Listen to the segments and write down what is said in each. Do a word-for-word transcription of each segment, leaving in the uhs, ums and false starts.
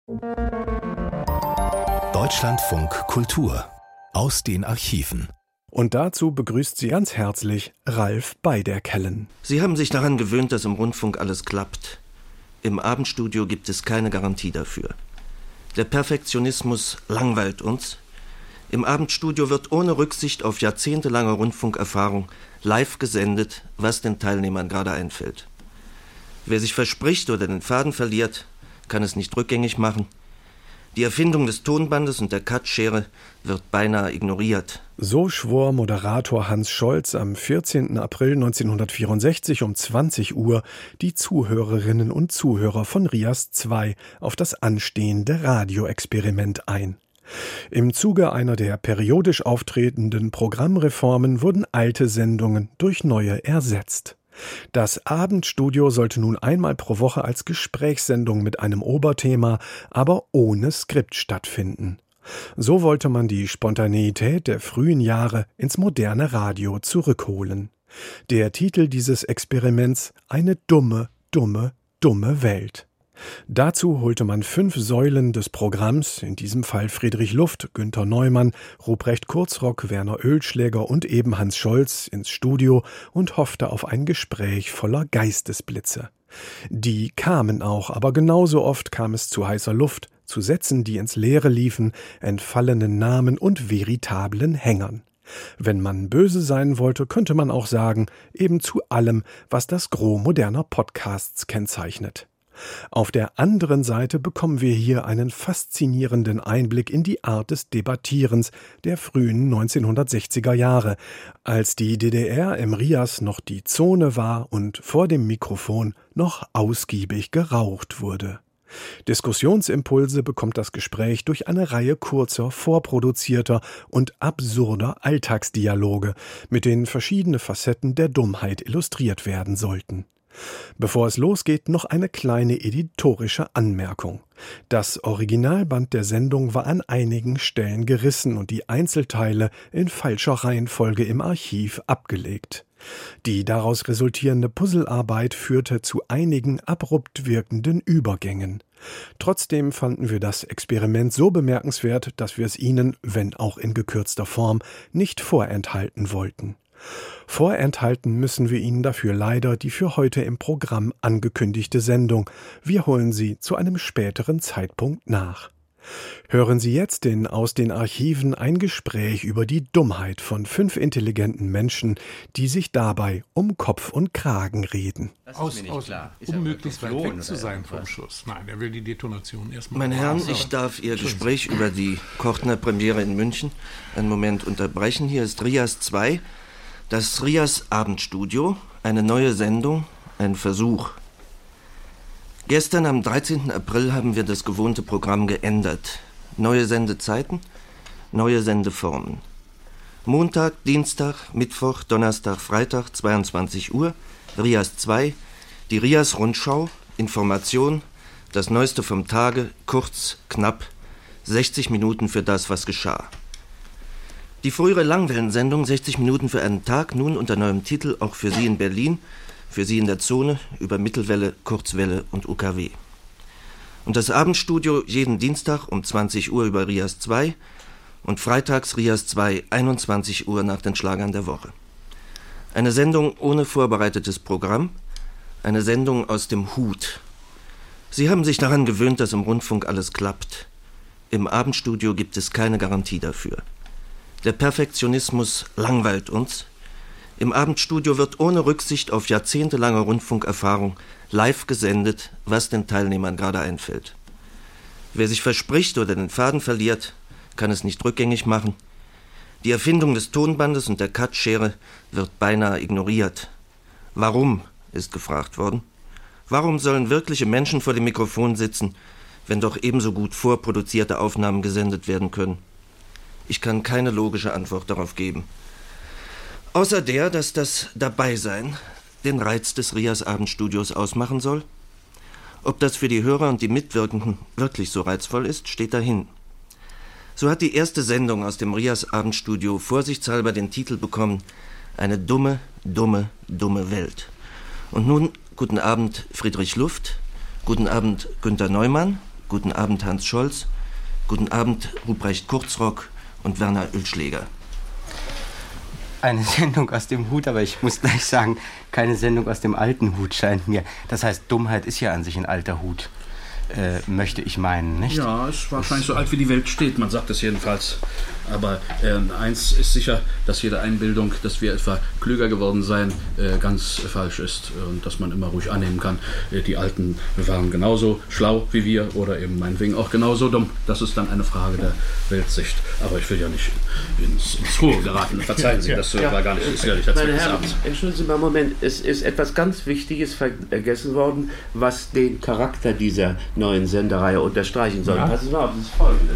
Deutschlandfunk Kultur aus den Archiven. Und dazu begrüßt sie ganz herzlich Ralf Beiderkellen. Sie haben sich daran gewöhnt, dass im Rundfunk alles klappt. Im Abendstudio gibt es keine Garantie dafür. Der Perfektionismus langweilt uns. Im Abendstudio wird ohne Rücksicht auf jahrzehntelange Rundfunkerfahrung live gesendet, was den Teilnehmern gerade einfällt. Wer sich verspricht oder den Faden verliert, kann es nicht rückgängig machen. Die Erfindung des Tonbandes und der Cutschere wird beinahe ignoriert. So schwor Moderator Hans Scholz am vierzehnten April neunzehnhundertvierundsechzig um zwanzig Uhr die Zuhörerinnen und Zuhörer von RIAS zwei auf das anstehende Radioexperiment ein. Im Zuge einer der periodisch auftretenden Programmreformen wurden alte Sendungen durch neue ersetzt. Das Abendstudio sollte nun einmal pro Woche als Gesprächssendung mit einem Oberthema, aber ohne Skript stattfinden. So wollte man die Spontaneität der frühen Jahre ins moderne Radio zurückholen. Der Titel dieses Experiments: Eine dumme, dumme, dumme Welt. Dazu holte man fünf Säulen des Programms, in diesem Fall Friedrich Luft, Günter Neumann, Ruprecht Kurzrock, Werner Oelschläger und eben Hans Scholz ins Studio und hoffte auf ein Gespräch voller Geistesblitze. Die kamen auch, aber genauso oft kam es zu heißer Luft, zu Sätzen, die ins Leere liefen, entfallenen Namen und veritablen Hängern. Wenn man böse sein wollte, könnte man auch sagen, eben zu allem, was das Gros moderner Podcasts kennzeichnet. Auf der anderen Seite bekommen wir hier einen faszinierenden Einblick in die Art des Debattierens der frühen neunzehnhundertsechziger Jahre, als die D D R im RIAS noch die Zone war und vor dem Mikrofon noch ausgiebig geraucht wurde. Diskussionsimpulse bekommt das Gespräch durch eine Reihe kurzer, vorproduzierter und absurder Alltagsdialoge, mit denen verschiedene Facetten der Dummheit illustriert werden sollten. Bevor es losgeht, noch eine kleine editorische Anmerkung. Das Originalband der Sendung war an einigen Stellen gerissen und die Einzelteile in falscher Reihenfolge im Archiv abgelegt. Die daraus resultierende Puzzlearbeit führte zu einigen abrupt wirkenden Übergängen. Trotzdem fanden wir das Experiment so bemerkenswert, dass wir es Ihnen, wenn auch in gekürzter Form, nicht vorenthalten wollten. Vorenthalten müssen wir Ihnen dafür leider die für heute im Programm angekündigte Sendung. Wir holen sie zu einem späteren Zeitpunkt nach. Hören Sie jetzt in Aus den Archiven ein Gespräch über die Dummheit von fünf intelligenten Menschen, die sich dabei um Kopf und Kragen reden. Aus, aus, um möglichst weit weg zu sein vom Schuss. Nein, er will die Detonation erstmal. Meine Herren, ich darf Ihr Gespräch über die Kortner Premiere in München einen Moment unterbrechen. Hier ist RIAS zwei. Das RIAS Abendstudio, eine neue Sendung, ein Versuch. Gestern am dreizehnten April haben wir das gewohnte Programm geändert. Neue Sendezeiten, neue Sendeformen. Montag, Dienstag, Mittwoch, Donnerstag, Freitag, zweiundzwanzig Uhr, RIAS zwei, die RIAS Rundschau, Information, das Neueste vom Tage, kurz, knapp, sechzig Minuten für das, was geschah. Die frühere Langwellensendung sechzig Minuten für einen Tag, nun unter neuem Titel auch für Sie in Berlin, für Sie in der Zone, über Mittelwelle, Kurzwelle und U K W. Und das Abendstudio jeden Dienstag um zwanzig Uhr über RIAS zwei und freitags RIAS zwei, einundzwanzig Uhr nach den Schlagern der Woche. Eine Sendung ohne vorbereitetes Programm, eine Sendung aus dem Hut. Sie haben sich daran gewöhnt, dass im Rundfunk alles klappt. Im Abendstudio gibt es keine Garantie dafür. Der Perfektionismus langweilt uns. Im Abendstudio wird ohne Rücksicht auf jahrzehntelange Rundfunkerfahrung live gesendet, was den Teilnehmern gerade einfällt. Wer sich verspricht oder den Faden verliert, kann es nicht rückgängig machen. Die Erfindung des Tonbandes und der Cutschere wird beinahe ignoriert. Warum, ist gefragt worden. Warum sollen wirkliche Menschen vor dem Mikrofon sitzen, wenn doch ebenso gut vorproduzierte Aufnahmen gesendet werden können? Ich kann keine logische Antwort darauf geben. Außer der, dass das Dabeisein den Reiz des RIAS Abendstudios ausmachen soll. Ob das für die Hörer und die Mitwirkenden wirklich so reizvoll ist, steht dahin. So hat die erste Sendung aus dem RIAS Abendstudio vorsichtshalber den Titel bekommen: Eine dumme, dumme, dumme Welt. Und nun, guten Abend Friedrich Luft, guten Abend Günter Neumann, Guten Abend, Hans Scholz. Guten Abend, Ruprecht Kurzrock und Werner Oelschläger. Eine Sendung aus dem Hut, aber ich muss gleich sagen, keine Sendung aus dem alten Hut scheint mir. Das heißt, Dummheit ist ja an sich ein alter Hut, äh, möchte ich meinen, nicht? Ja, ist wahrscheinlich so alt wie die Welt steht, man sagt es jedenfalls. Aber äh, eins ist sicher, dass jede Einbildung, dass wir etwa klüger geworden seien, äh, ganz äh, falsch ist. Und dass man immer ruhig annehmen kann, äh, die Alten waren genauso schlau wie wir oder eben meinetwegen auch genauso dumm. Das ist dann eine Frage der Weltsicht. Aber ich will ja nicht ins, ins Hohe geraten. Verzeihen Sie, das ja. war gar nicht sicherlich der Zweck des Abends. Entschuldigen Sie mal einen Moment, es ist etwas ganz Wichtiges vergessen worden, was den Charakter dieser neuen Sendereihe unterstreichen soll. Ja. Passen Sie mal auf, das ist Folgendes.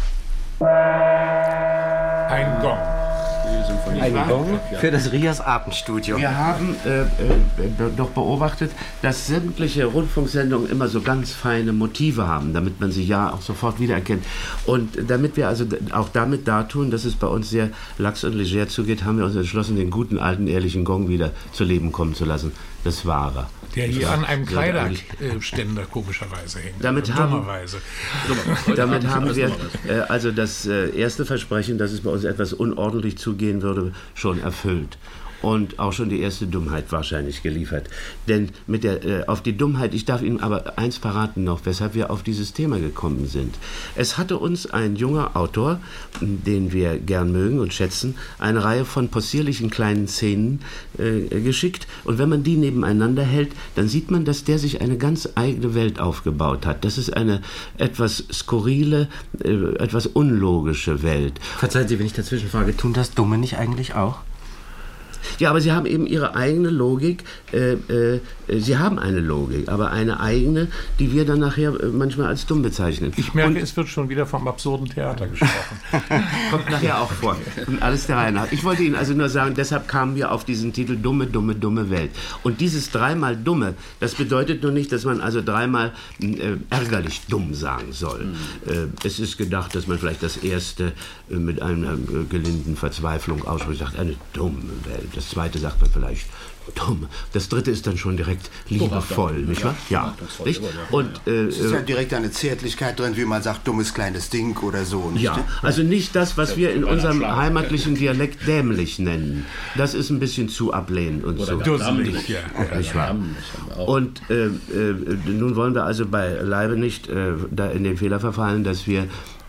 Ein Gong. Ein Gong für das Rias Abendstudio. Wir haben äh, äh, doch beobachtet, dass sämtliche Rundfunksendungen immer so ganz feine Motive haben, damit man sie ja auch sofort wiedererkennt. Und damit wir also auch damit dartun, dass es bei uns sehr lax und leger zugeht, haben wir uns entschlossen, den guten, alten, ehrlichen Gong wieder zu Leben kommen zu lassen. Das Wahre. Der hier an einem Kleiderständer komischerweise hängt. Damit haben, damit haben wir äh, also das äh, erste Versprechen, dass es bei uns etwas unordentlich zugehen würde, schon erfüllt. Und auch schon die erste Dummheit wahrscheinlich geliefert. Denn mit der, äh, auf die Dummheit, ich darf Ihnen aber eins verraten noch, weshalb wir auf dieses Thema gekommen sind. Es hatte uns ein junger Autor, den wir gern mögen und schätzen, eine Reihe von possierlichen kleinen Szenen äh, geschickt. Und wenn man die nebeneinander hält, dann sieht man, dass der sich eine ganz eigene Welt aufgebaut hat. Das ist eine etwas skurrile, äh, etwas unlogische Welt. Verzeihen Sie, wenn ich dazwischen frage, tun das Dumme nicht eigentlich auch? Ja, aber sie haben eben ihre eigene Logik. Äh, äh, sie haben eine Logik, aber eine eigene, die wir dann nachher äh, manchmal als dumm bezeichnen. Ich merke, und es wird schon wieder vom absurden Theater gesprochen. Kommt nachher auch vor. Und alles der Reihe nach. Ich wollte Ihnen also nur sagen, deshalb kamen wir auf diesen Titel Dumme, dumme, dumme Welt. Und dieses dreimal Dumme, das bedeutet nur nicht, dass man also dreimal äh, ärgerlich dumm sagen soll. Mhm. Äh, es ist gedacht, dass man vielleicht das erste äh, mit einer äh, gelinden Verzweiflung ausspricht, sagt, eine dumme Welt. Das zweite sagt man vielleicht dumm. Das dritte ist dann schon direkt liebevoll, nicht wahr? Ja. ja. Nicht? Und, äh, es ist ja direkt eine Zärtlichkeit drin, wie man sagt, dummes kleines Ding oder so. Nicht? Ja, also nicht das, was wir in unserem heimatlichen Dialekt dämlich nennen. Das ist ein bisschen zu ablehnend und so. Dusselig, ja. Nicht wahr? Und äh, äh, nun wollen wir also beileibe nicht äh, da in den Fehler verfallen, dass wir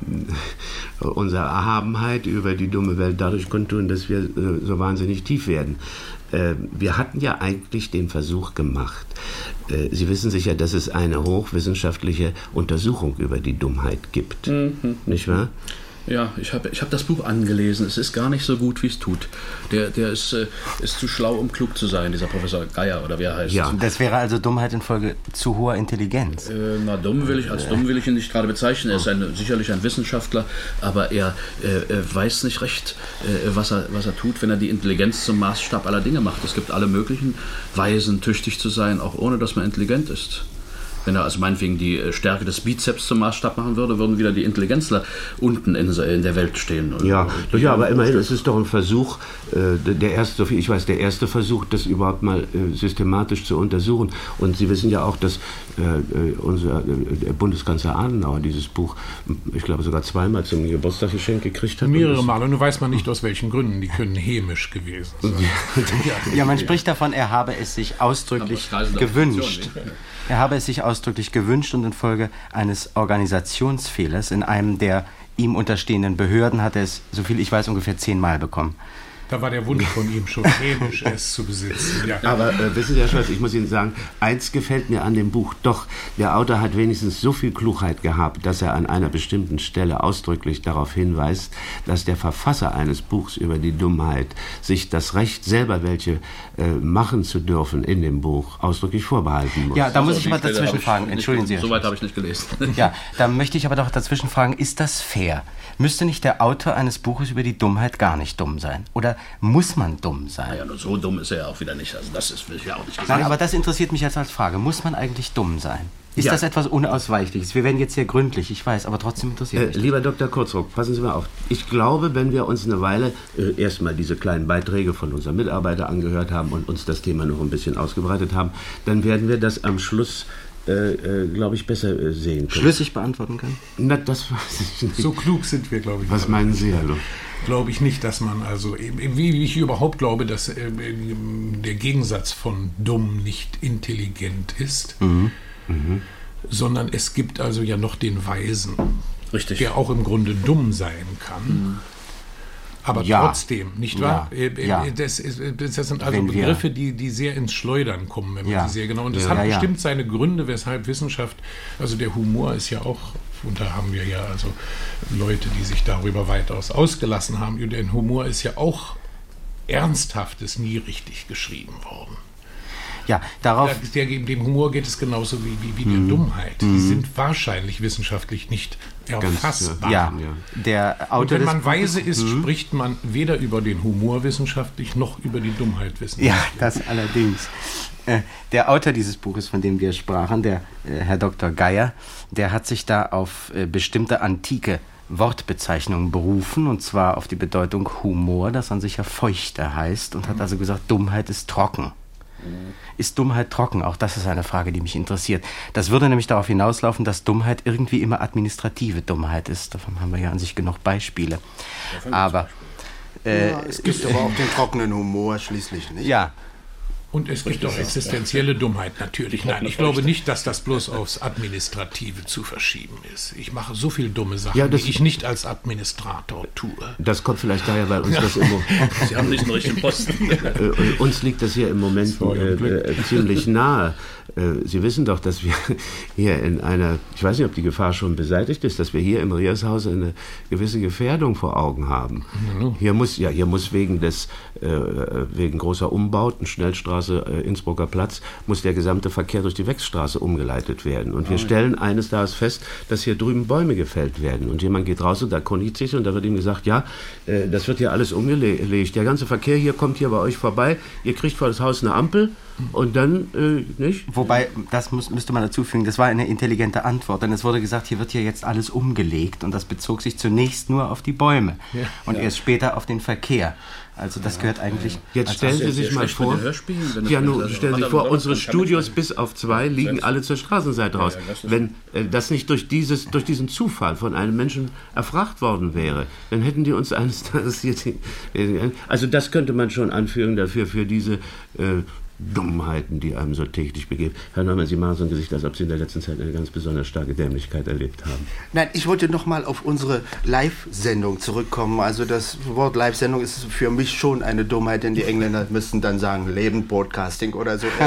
unsere Erhabenheit über die dumme Welt dadurch kundtun, dass wir äh, so wahnsinnig tief werden. Äh, wir hatten ja eigentlich den Versuch gemacht. Äh, Sie wissen sicher, dass es eine hochwissenschaftliche Untersuchung über die Dummheit gibt. Mhm. Nicht wahr? Ja, ich habe ich hab das Buch angelesen. Es ist gar nicht so gut, wie es tut. Der, der ist, äh, ist zu schlau, um klug zu sein, dieser Professor Geier, oder wie er heißt. Ja, das wäre also Dummheit infolge zu hoher Intelligenz. Äh, na, dumm will ich, als dumm will ich ihn nicht gerade bezeichnen. Er ist ein, sicherlich ein Wissenschaftler, aber er äh, weiß nicht recht, äh, was, er, was er tut, wenn er die Intelligenz zum Maßstab aller Dinge macht. Es gibt alle möglichen Weisen, tüchtig zu sein, auch ohne, dass man intelligent ist. Wenn er also meinetwegen die Stärke des Bizeps zum Maßstab machen würde, würden wieder die Intelligenzler unten in, in der Welt stehen. Ja, ja, aber immerhin, es ist doch ein Versuch, äh, der erste, soviel ich weiß, der erste Versuch, das überhaupt mal äh, systematisch zu untersuchen. Und Sie wissen ja auch, dass äh, unser äh, Bundeskanzler Adenauer dieses Buch, ich glaube, sogar zweimal zum Geburtstag geschenkt gekriegt hat. Mehrere Mal. Und nun weiß man nicht, aus welchen Gründen. Die können hämisch gewesen sein. Ja, man spricht davon, er habe es sich ausdrücklich gewünscht. Er habe es sich ausdrücklich gewünscht und infolge eines Organisationsfehlers in einem der ihm unterstehenden Behörden hat er es, soviel ich weiß, ungefähr zehnmal bekommen. Da war der Wunsch von ihm schon hämisch, es zu besitzen. Ja. Aber äh, wissen Sie, Herr Scholz, ich muss Ihnen sagen, eins gefällt mir an dem Buch doch. Der Autor hat wenigstens so viel Klugheit gehabt, dass er an einer bestimmten Stelle ausdrücklich darauf hinweist, dass der Verfasser eines Buchs über die Dummheit sich das Recht, selber welche äh, machen zu dürfen in dem Buch, ausdrücklich vorbehalten muss. Ja, da muss ich mal dazwischen fragen. Entschuldigen Sie. Soweit habe ich nicht gelesen. Ja, da möchte ich aber doch dazwischen fragen, ist das fair? Müsste nicht der Autor eines Buches über die Dummheit gar nicht dumm sein? Oder muss man dumm sein? Naja, nur so dumm ist er ja auch wieder nicht. Also das ist, will ich ja auch nicht gesagt. Nein, aber das interessiert mich jetzt als Frage. Muss man eigentlich dumm sein? Ist ja. das etwas Unausweichliches? Wir werden jetzt sehr gründlich, ich weiß, aber trotzdem interessiert äh, mich. Lieber Doktor Kurzrock, passen Sie mal auf. Ich glaube, wenn wir uns eine Weile äh, erstmal diese kleinen Beiträge von unseren Mitarbeitern angehört haben und uns das Thema noch ein bisschen ausgebreitet haben, dann werden wir das am Schluss äh, äh, glaube ich, besser äh, sehen können. Schlüssig beantworten kann? Na, das weiß ich nicht. So klug sind wir, glaube ich. Was meinen Sie, hallo? Glaube ich nicht, dass man also, wie ich überhaupt glaube, dass äh, der Gegensatz von dumm nicht intelligent ist, mhm. Mhm. sondern es gibt also ja noch den Weisen, Richtig. der auch im Grunde dumm sein kann. Mhm. Aber ja. trotzdem, nicht wahr? Ja. Ja. Das, ist, das sind also wenn Begriffe, die, die sehr ins Schleudern kommen, wenn man ja. sie sehr genau. Und das ja. hat ja, bestimmt ja. seine Gründe, weshalb Wissenschaft, also der Humor ist ja auch, und da haben wir ja also Leute, die sich darüber weitaus ausgelassen haben. Der Humor ist ja auch Ernsthaftes nie richtig geschrieben worden. Ja, darauf. Der, der, dem Humor geht es genauso wie, wie, wie der mm. Dummheit. Die mm. sind wahrscheinlich wissenschaftlich nicht erfassbar. Ja, der Autor Und wenn man weise ist, mm. spricht man weder über den Humor wissenschaftlich noch über die Dummheit wissenschaftlich. Ja, das allerdings. Äh, der Autor dieses Buches, von dem wir sprachen, der äh, Herr Doktor Geier, der hat sich da auf äh, bestimmte antike Wortbezeichnungen berufen, und zwar auf die Bedeutung Humor, das an sich ja feuchter heißt, und hat also gesagt, Dummheit ist trocken. Ist Dummheit trocken? Auch das ist eine Frage, die mich interessiert. Das würde nämlich darauf hinauslaufen, dass Dummheit irgendwie immer administrative Dummheit ist. Davon haben wir ja an sich genug Beispiele. Aber äh, ja, es gibt aber auch den trockenen Humor schließlich, nicht? Ja. Und es gibt auch existenzielle Dummheit, natürlich. Nein, ich glaube nicht, dass das bloß aufs Administrative zu verschieben ist. Ich mache so viele dumme Sachen, ja, die ich nicht als Administrator tue. Das kommt vielleicht daher, weil uns das im Moment... Sie haben nicht einen richtigen Posten. Uns liegt das hier im Moment äh, ziemlich nahe. Äh, Sie wissen doch, dass wir hier in einer... Ich weiß nicht, ob die Gefahr schon beseitigt ist, dass wir hier im Riershaus eine gewisse Gefährdung vor Augen haben. Mhm. Hier muss, ja, hier muss wegen des äh, wegen großer Umbauten, Schnellstraße, Innsbrucker Platz, muss der gesamte Verkehr durch die Wechsstraße umgeleitet werden. Und wir stellen eines Tages fest, dass hier drüben Bäume gefällt werden. Und jemand geht raus und da erkundigt sich und da wird ihm gesagt, ja, äh, das wird hier alles umgelegt. Der ganze Verkehr hier kommt hier bei euch vorbei. Ihr kriegt vor das Haus eine Ampel und dann, äh, nicht? Wobei, das muss, müsste man dazu fügen, das war eine intelligente Antwort. Denn es wurde gesagt, hier wird hier jetzt alles umgelegt. Und das bezog sich zunächst nur auf die Bäume ja. und ja. erst später auf den Verkehr. Also das gehört eigentlich... Jetzt stellen Sie sich mal vor, ja, nun stellen Sie sich vor, unsere Studios bis auf zwei liegen alle zur Straßenseite raus. Wenn äh, das nicht durch, dieses, durch diesen Zufall von einem Menschen erfragt worden wäre, dann hätten die uns eines Tages jetzt... Also das könnte man schon anführen dafür, für diese... Äh, Dummheiten, die einem so täglich begegnen. Herr Neumann, Sie machen so ein Gesicht, als ob Sie in der letzten Zeit eine ganz besonders starke Dämlichkeit erlebt haben. Nein, ich wollte noch mal auf unsere Live-Sendung zurückkommen. Also das Wort Live-Sendung ist für mich schon eine Dummheit, denn die Engländer müssten dann sagen Leben-Broadcasting oder so.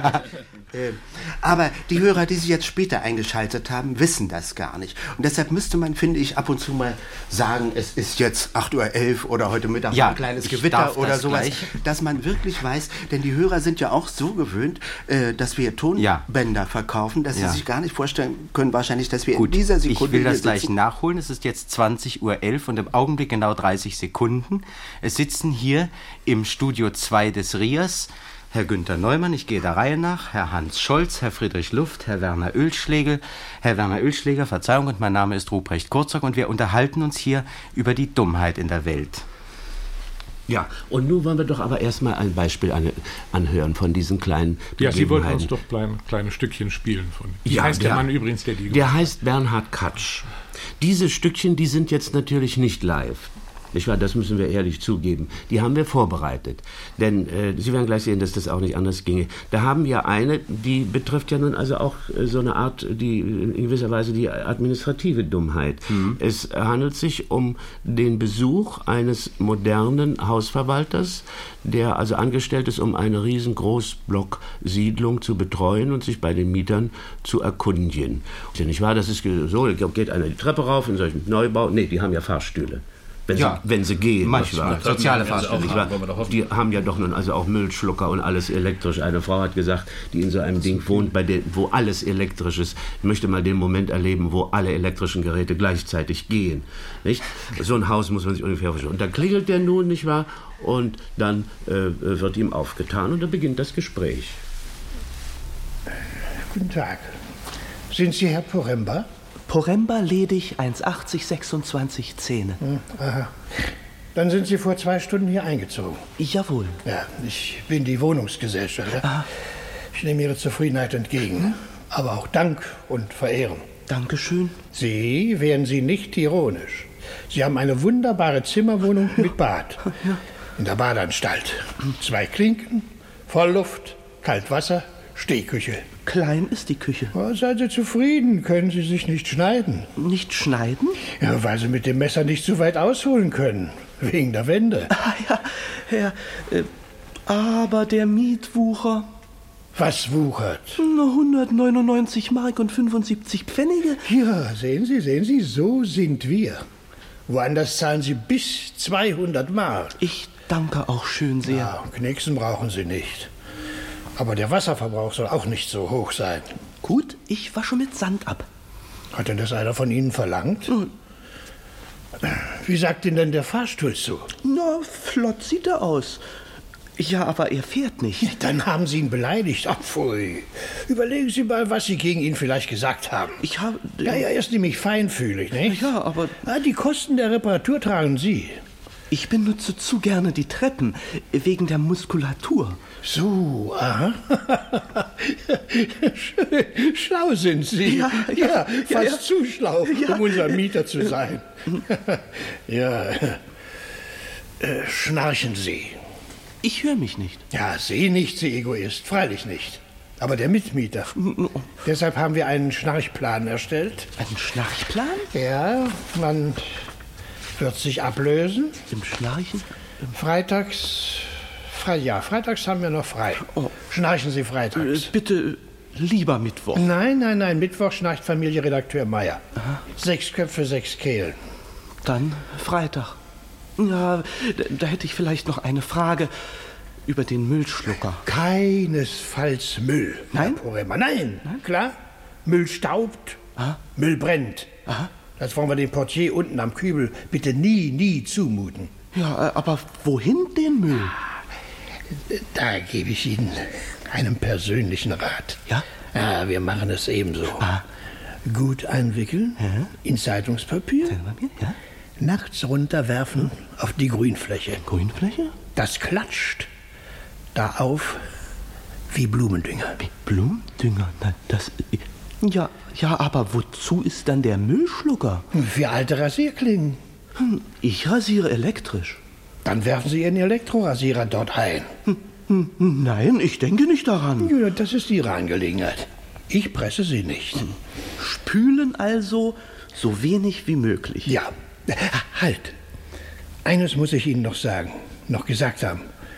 Aber die Hörer, die sich jetzt später eingeschaltet haben, wissen das gar nicht. Und deshalb müsste man, finde ich, ab und zu mal sagen, es ist jetzt acht Uhr elf oder heute Mittag ja, ein kleines Gewitter oder sowas, gleich. Dass man wirklich weiß, denn die Hörer sind ja auch so gewöhnt, äh, dass wir Tonbänder ja. verkaufen, dass ja. sie sich gar nicht vorstellen können, wahrscheinlich, dass wir Gut, in dieser Sekunde... Ich will das gleich nachholen. Es ist jetzt zwanzig Uhr elf und im Augenblick genau dreißig Sekunden. Es sitzen hier im Studio zwei des Rias Herr Günther Neumann, ich gehe der Reihe nach, Herr Hans Scholz, Herr Friedrich Luft, Herr Werner Oelschlegel, Herr Werner Oelschläger, Verzeihung, und mein Name ist Ruprecht Kurzock und wir unterhalten uns hier über die Dummheit in der Welt. Ja, und nun wollen wir doch aber erstmal ein Beispiel an, anhören von diesen kleinen Ja, Sie wollten uns doch kleine, kleine Stückchen spielen. Von. Wie ja, heißt der, der Mann übrigens, der die Der heißt Bernhard Katsch. Diese Stückchen, die sind jetzt natürlich nicht live. Nicht wahr? Das müssen wir ehrlich zugeben. Die haben wir vorbereitet. Denn äh, Sie werden gleich sehen, dass das auch nicht anders ginge. Da haben wir eine, die betrifft ja nun also auch äh, so eine Art, die in gewisser Weise die administrative Dummheit. Mhm. Es handelt sich um den Besuch eines modernen Hausverwalters, der also angestellt ist, um eine riesen Großblocksiedlung zu betreuen und sich bei den Mietern zu erkundigen. Nicht wahr? Das ist so, geht einer die Treppe rauf in solchen Neubau. Nee, die haben ja Fahrstühle. Wenn, ja, sie, wenn sie gehen, manchmal. Soziale Fahrstühle. Die haben ja doch nun also auch Müllschlucker und alles elektrisch. Eine Frau hat gesagt, die in so einem Ding wohnt, bei der, wo alles elektrisch ist, möchte mal den Moment erleben, wo alle elektrischen Geräte gleichzeitig gehen. Nicht? So ein Haus muss man sich ungefähr vorstellen. Und da klingelt der nun, nicht wahr? Und dann äh, wird ihm aufgetan und dann beginnt das Gespräch. Guten Tag. Sind Sie Herr Poremba? Poremba ledig, eins achtzig, sechsundzwanzig, Zähne. Hm, aha. Dann sind Sie vor zwei Stunden hier eingezogen. Jawohl. Ja, ich bin die Wohnungsgesellschaft. Ja? Ich nehme Ihre Zufriedenheit entgegen. Hm? aber auch Dank und Verehrung. Dankeschön. Sie, wären Sie nicht ironisch. Sie haben eine wunderbare Zimmerwohnung mit Bad. Ja. In der Badeanstalt. Zwei Klinken, Vollluft, Kaltwasser, Stehküche. Klein ist die Küche. Oh, seien Sie zufrieden, können Sie sich nicht schneiden. Nicht schneiden? Ja, weil Sie mit dem Messer nicht so weit ausholen können. Wegen der Wände. Ah ja, Herr, äh, aber der Mietwucher... Was wuchert? hundertneunundneunzig Mark und fünfundsiebzig Pfennige. Ja, sehen Sie, sehen Sie, so sind wir. Woanders zahlen Sie bis zweihundert Mark. Ich danke auch schön sehr. Ja, Knixen brauchen Sie nicht. Aber der Wasserverbrauch soll auch nicht so hoch sein. Gut, ich wasche mit Sand ab. Hat denn das einer von Ihnen verlangt? Hm. Wie sagt Ihnen denn der Fahrstuhl zu? Na, flott sieht er aus. Ja, aber er fährt nicht. Dann haben Sie ihn beleidigt. Ach, pfui. Überlegen Sie mal, was Sie gegen ihn vielleicht gesagt haben. Ich habe... Äh, ja, ja, er ist nämlich feinfühlig, nicht? Ja, aber... Ah, die Kosten der Reparatur tragen Sie. Ich benutze zu gerne die Treppen, wegen der Muskulatur. So, aha. Schön. Schlau sind Sie. Ja, ja, ja fast ja, ja. zu schlau, ja. um unser Mieter zu sein. Ja. Äh, schnarchen Sie. Ich höre mich nicht. Ja, Sie nicht, Sie Egoist, freilich nicht. Aber der Mitmieter. Deshalb haben wir einen Schnarchplan erstellt. Einen Schnarchplan? Ja, man wird sich ablösen. Im Schnarchen? Freitags... Fre ja, freitags haben wir noch frei. Oh. Schnarchen Sie freitags. Äh, bitte lieber Mittwoch. Nein, nein, nein, Mittwoch schnarcht Familie Redakteur Meier. Aha. Sechs Köpfe, sechs Kehlen. Dann Freitag. Ja, da, da hätte ich vielleicht noch eine Frage über den Müllschlucker. Keinesfalls Müll. Nein? Nein? Nein, klar. Müll staubt, Aha. Müll brennt. Aha. Das wollen wir dem Portier unten am Kübel bitte nie, nie zumuten. Ja, aber wohin den Müll? Da gebe ich Ihnen einen persönlichen Rat. Ja? Ja, wir machen es ebenso. Aha. Gut einwickeln, ja. In Zeitungspapier, Zeitungspapier ja. Nachts runterwerfen auf die Grünfläche. Grünfläche? Das klatscht da auf wie Blumendünger. Wie Blumendünger? Na, das... Ja, ja, aber wozu ist dann der Müllschlucker? Für alte Rasierklingen. Hm, ich rasiere elektrisch. Dann werfen Sie Ihren Elektrorasierer dort ein. Hm, hm, nein, ich denke nicht daran. Ja, das ist Ihre Angelegenheit. Ich presse Sie nicht. Hm. Spülen also so wenig wie möglich. Ja. Halt! Eines muss ich Ihnen noch sagen, noch gesagt haben.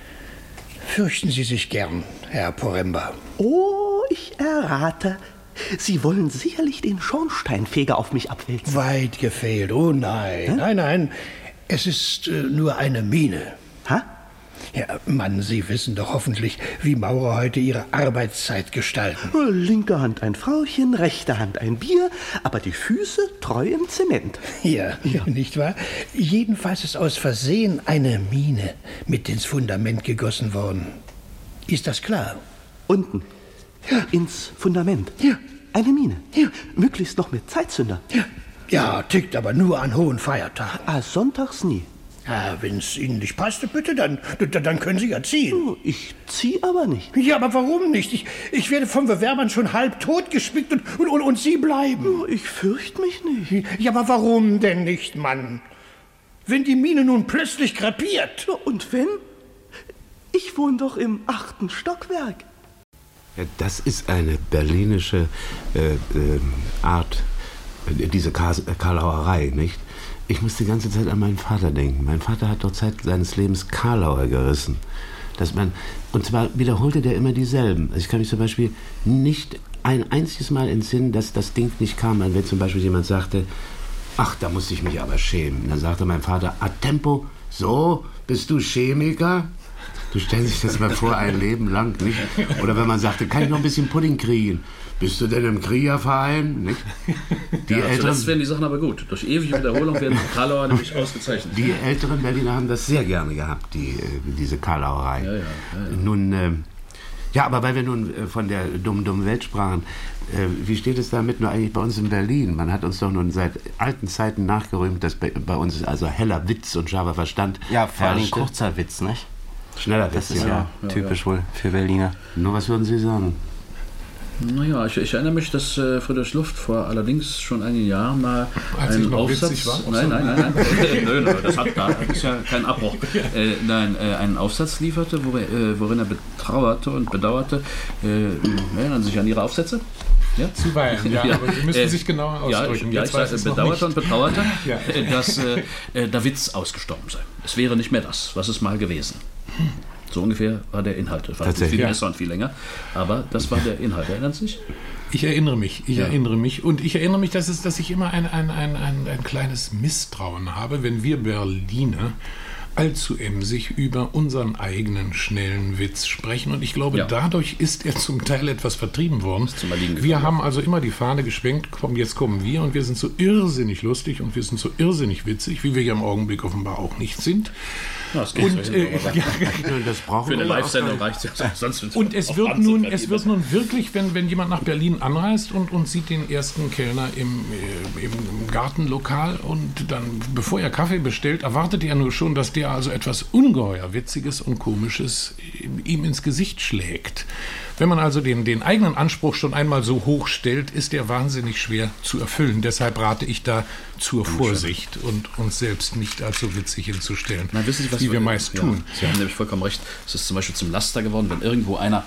Fürchten Sie sich gern, Herr Poremba. Oh, ich errate. Sie wollen sicherlich den Schornsteinfeger auf mich abwälzen. Weit gefehlt. Oh nein, Hä? nein, nein. Es ist äh, nur eine Mine. Hä? Ja, Mann, Sie wissen doch hoffentlich, wie Maurer heute ihre Arbeitszeit gestalten. Linke Hand ein Frauchen, rechte Hand ein Bier, aber die Füße treu im Zement. Ja, ja, nicht wahr? Jedenfalls ist aus Versehen eine Mine mit ins Fundament gegossen worden. Ist das klar? Unten. Ja. Ins Fundament. Ja. Eine Mine. Ja. Möglichst noch mit Zeitzünder. Ja. Ja, tickt aber nur an hohen Feiertagen. Ah, sonntags nie. Ja, wenn es Ihnen nicht passt, bitte, dann, dann können Sie ja ziehen. Oh, ich ziehe aber nicht. Ja, aber warum nicht? Ich, ich werde von Bewerbern schon halb tot gespickt und, und, und, und Sie bleiben. Oh, ich fürchte mich nicht. Ja, aber warum denn nicht, Mann? Wenn die Mine nun plötzlich krepiert. Und wenn? Ich wohne doch im achten Stockwerk. Ja, das ist eine berlinische äh, äh, Art, äh, diese Karlauerei, nicht? Ich muss die ganze Zeit an meinen Vater denken. Mein Vater hat doch Zeit seines Lebens Karlauer gerissen. Dass man, und zwar wiederholte der immer dieselben. Also ich kann mich zum Beispiel nicht ein einziges Mal entsinnen, dass das Ding nicht kam, wenn zum Beispiel jemand sagte, ach, da musste ich mich aber schämen. Dann sagte mein Vater, a tempo, so, bist du Chemiker? Du stellst dich das mal vor, ein Leben lang, nicht? Oder wenn man sagte, kann ich noch ein bisschen Pudding kriegen? Bist du denn im Kriegerverein? Nicht? Die ja, Älteren, zuletzt werden die Sachen aber gut. Durch ewige Wiederholung werden Karlauer nämlich ausgezeichnet. Die älteren Berliner haben das sehr gerne gehabt, die, diese Karlauerei. Ja, ja, ja, ja. Nun, äh, ja, aber weil wir nun äh, von der dummen, dummen Welt sprachen, äh, wie steht es damit nur eigentlich bei uns in Berlin? Man hat uns doch nun seit alten Zeiten nachgerühmt, dass bei, bei uns also heller Witz und scharfer Verstand ja, vor allem herrschte. Kurzer Witz, nicht? Schneller Witz, das ist ja, ja, ja typisch ja. wohl für Berliner. Nur was würden Sie sagen? Naja, ich, ich erinnere mich, dass äh, Friedrich Luft vor allerdings schon einigen Jahren mal Als einen ich noch Aufsatz... witzig war? Nein, nein, nein, nein. Nö, nö, das hat, da ist ja kein Abbruch. Äh, nein, äh, einen Aufsatz lieferte, wo, äh, worin er betrauerte und bedauerte. Äh, erinnern Sie sich an Ihre Aufsätze? Ja? Zuweilen, ja, ja, aber Sie müssen äh, sich genauer ausdrücken. Ja, ich, ja, ich weiß, bedauerte und betrauerte, ja. dass äh, der Witz ausgestorben sei. Es wäre nicht mehr das, was es mal gewesen. Hm. So ungefähr war der Inhalt. Das war viel ja. besser und viel länger, aber das war der Inhalt. Erinnern Sie sich? Ich erinnere mich, ich ja. erinnere mich. Und ich erinnere mich, dass, es, dass ich immer ein, ein, ein, ein, ein kleines Misstrauen habe, wenn wir Berliner allzu emsig über unseren eigenen schnellen Witz sprechen. Und ich glaube, ja. dadurch ist er zum Teil etwas vertrieben worden. Wir haben also immer die Fahne geschwenkt, komm, jetzt kommen wir und wir sind so irrsinnig lustig und wir sind so irrsinnig witzig, wie wir ja im Augenblick offenbar auch nicht sind. Ja, das geht und, so hin, äh, ja, das brauchen für eine Live-Sendung reicht es ja sonst. Und es wird nun, es wird nun wirklich, wenn, wenn jemand nach Berlin anreist und, und sieht den ersten Kellner im, äh, im Gartenlokal und dann, bevor er Kaffee bestellt, erwartet er nur schon, dass der also etwas ungeheuer Witziges und Komisches ihm ins Gesicht schlägt. Wenn man also den, den eigenen Anspruch schon einmal so hoch stellt, ist der wahnsinnig schwer zu erfüllen. Deshalb rate ich da zur Vorsicht und uns selbst nicht allzu witzig hinzustellen, Na, wissen Sie, was wie wir meist ja, tun. Sie haben nämlich vollkommen recht. Es ist zum Beispiel zum Laster geworden, wenn irgendwo einer...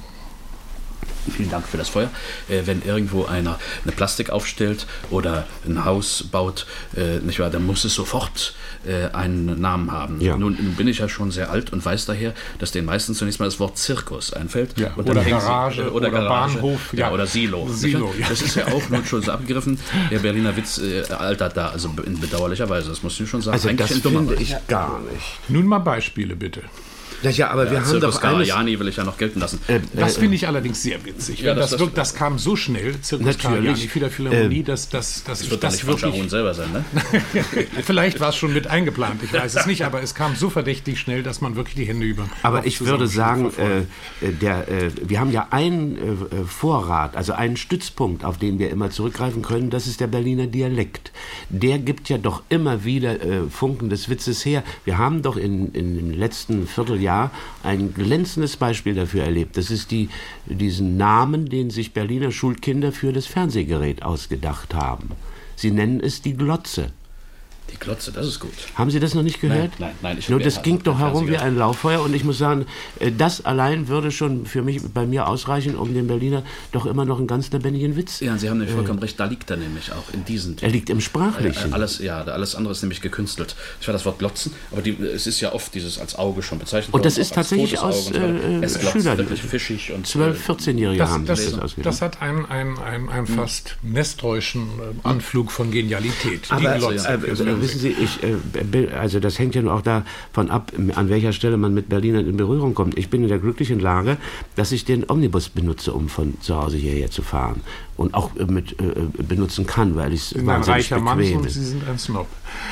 Vielen Dank für das Feuer. Äh, wenn irgendwo einer eine Plastik aufstellt oder ein Haus baut, äh, nicht wahr, dann muss es sofort äh, einen Namen haben. Ja. Nun, nun bin ich ja schon sehr alt und weiß daher, dass den meisten zunächst mal das Wort Zirkus einfällt. Ja, und oder dann Garage sie, äh, oder, oder Garage, Bahnhof. Ja, ja, oder Silo. Silo ja. Das ist ja auch nun schon so abgegriffen. Der Berliner Witz äh, altert da, also in bedauerlicher Weise. Das muss ich schon sagen. Also Eigentlich das finde ich gar nicht. Nun mal Beispiele, bitte. Ja, ja, aber ja, wir haben doch alles... Karajani will ich ja noch gelten lassen. Äh, das äh, finde ich allerdings sehr witzig. Ja, das, das, wirkt, das kam so schnell, Zirkus Karajani, für der Philharmonie, äh, dass, dass, dass das wird das nicht wirklich... Von selber sein, ne? Vielleicht war es schon mit eingeplant, ich weiß es nicht, aber es kam so verdächtig schnell, dass man wirklich die Hände über... Aber ich würde sagen, äh, der, äh, wir haben ja einen äh, Vorrat, also einen Stützpunkt, auf den wir immer zurückgreifen können, das ist der Berliner Dialekt. Der gibt ja doch immer wieder äh, Funken des Witzes her. Wir haben doch in, in dem letzten Vierteljahr ein glänzendes Beispiel dafür erlebt. Das ist die, diesen Namen, den sich Berliner Schulkinder für das Fernsehgerät ausgedacht haben. Sie nennen es die Glotze. Die Glotze, das ist gut. Haben Sie das noch nicht gehört? Nein, nein, nein. Ich Nur das ging doch herum wie ein Lauffeuer und ich muss sagen, das allein würde schon für mich, bei mir ausreichen, um den Berliner doch immer noch einen ganz lebendigen Witz. Ja, Sie haben nämlich vollkommen äh, recht, da liegt er nämlich auch in diesen... Er liegt im Sprachlichen. Ja, alles, ja, alles andere ist nämlich gekünstelt. Ich war das Wort Glotzen, aber die, es ist ja oft dieses als Auge schon bezeichnet. Und das ist tatsächlich aus äh, äh, Schülern. Wirklich fischig und zwölf-, vierzehnjährige das, haben das, das, das ausgedacht. Das hat einen, einen, einen, einen fast nestorischen äh, Anflug von Genialität. Aber die Glotze. Äh, äh, wissen Sie, ich... Äh, Also das hängt ja nur auch davon ab, an welcher Stelle man mit Berlinern in Berührung kommt. Ich bin in der glücklichen Lage, dass ich den Omnibus benutze, um von zu Hause hierher zu fahren. Und auch mit äh, benutzen kann, weil ich es wahnsinnig bequem Mann bin. Und Sie sind ein Snob.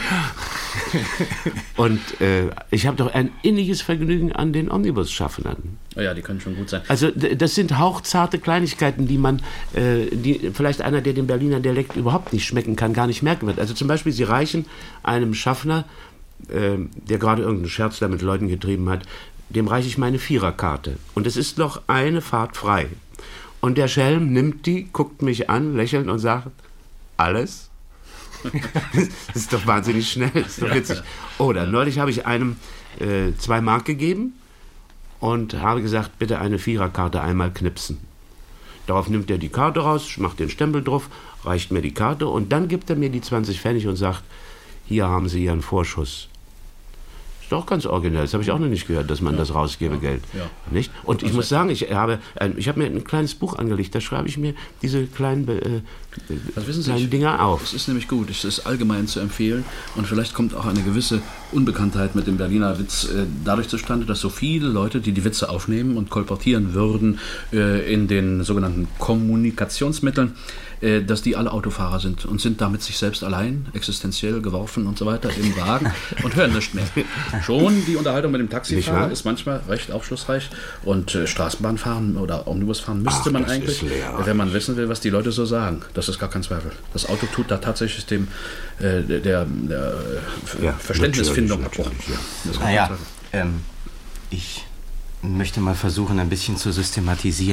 Und äh, ich habe doch ein inniges Vergnügen an den Omnibus-Schaffnern. Oh ja, die können schon gut sein. Also das sind hauchzarte Kleinigkeiten, die man, äh, die vielleicht einer, der den Berliner Dialekt überhaupt nicht schmecken kann, gar nicht merken wird. Also zum Beispiel, Sie reichen einem Schaffner, äh, der gerade irgendeinen Scherz da mit Leuten getrieben hat, dem reiche ich meine Viererkarte. Und es ist noch eine Fahrt frei. Und der Schelm nimmt die, guckt mich an, lächelt und sagt, alles? Das ist doch wahnsinnig schnell, das ist doch witzig. Oder neulich habe ich einem äh, zwei Mark gegeben und habe gesagt, bitte eine Viererkarte einmal knipsen. Darauf nimmt er die Karte raus, macht den Stempel drauf, reicht mir die Karte und dann gibt er mir die zwanzig Pfennig und sagt, hier haben Sie Ihren Vorschuss. Ist doch ganz originell, das habe ich auch noch nicht gehört, dass man ja, das rausgebe, ja, Geld. Ja. Nicht? Und ich muss sagen, ich habe, ich habe mir ein kleines Buch angelegt, da schreibe ich mir diese kleinen, äh, wissen Sie, kleinen ich, Dinger auf. Es ist nämlich gut, es ist allgemein zu empfehlen und vielleicht kommt auch eine gewisse Unbekanntheit mit dem Berliner Witz äh, dadurch zustande, dass so viele Leute, die die Witze aufnehmen und kolportieren würden äh, in den sogenannten Kommunikationsmitteln, äh, dass die alle Autofahrer sind und sind damit sich selbst allein, existenziell geworfen und so weiter im Wagen und hören nicht mehr. Schon die Unterhaltung mit dem Taxifahrer ist manchmal recht aufschlussreich und äh, Straßenbahnfahren oder Omnibusfahren müsste Ach, man eigentlich, wenn man wissen will, was die Leute so sagen. Das ist gar kein Zweifel. Das Auto tut da tatsächlich dem äh, der, der, der ja, Verständnisfindung Abbruch. Ja. Naja, ähm, ich möchte mal versuchen, ein bisschen zu systematisieren.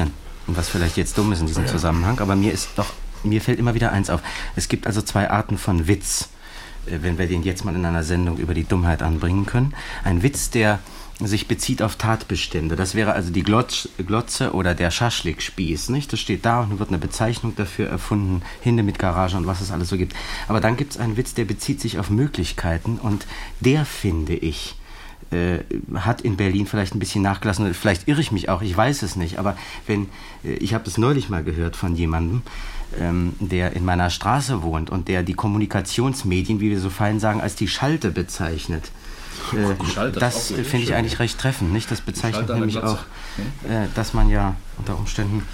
was vielleicht jetzt dumm ist in diesem Zusammenhang, aber mir ist doch, mir fällt immer wieder eins auf. Es gibt also zwei Arten von Witz, wenn wir den jetzt mal in einer Sendung über die Dummheit anbringen können. Ein Witz, der sich bezieht auf Tatbestände. Das wäre also die Glotz, Glotze oder der Schaschlikspieß, nicht? Das steht da und wird eine Bezeichnung dafür erfunden, Hinde mit Garage und was es alles so gibt. Aber dann gibt es einen Witz, der bezieht sich auf Möglichkeiten und der, finde ich, äh, hat in Berlin vielleicht ein bisschen nachgelassen. Vielleicht irre ich mich auch, ich weiß es nicht. Aber wenn, äh, ich habe das neulich mal gehört von jemandem, ähm, der in meiner Straße wohnt und der die Kommunikationsmedien, wie wir so fein sagen, als die Schalte bezeichnet. Äh, das finde ich eigentlich recht treffend, nicht? Das bezeichnet nämlich auch, äh, dass man ja unter Umständen...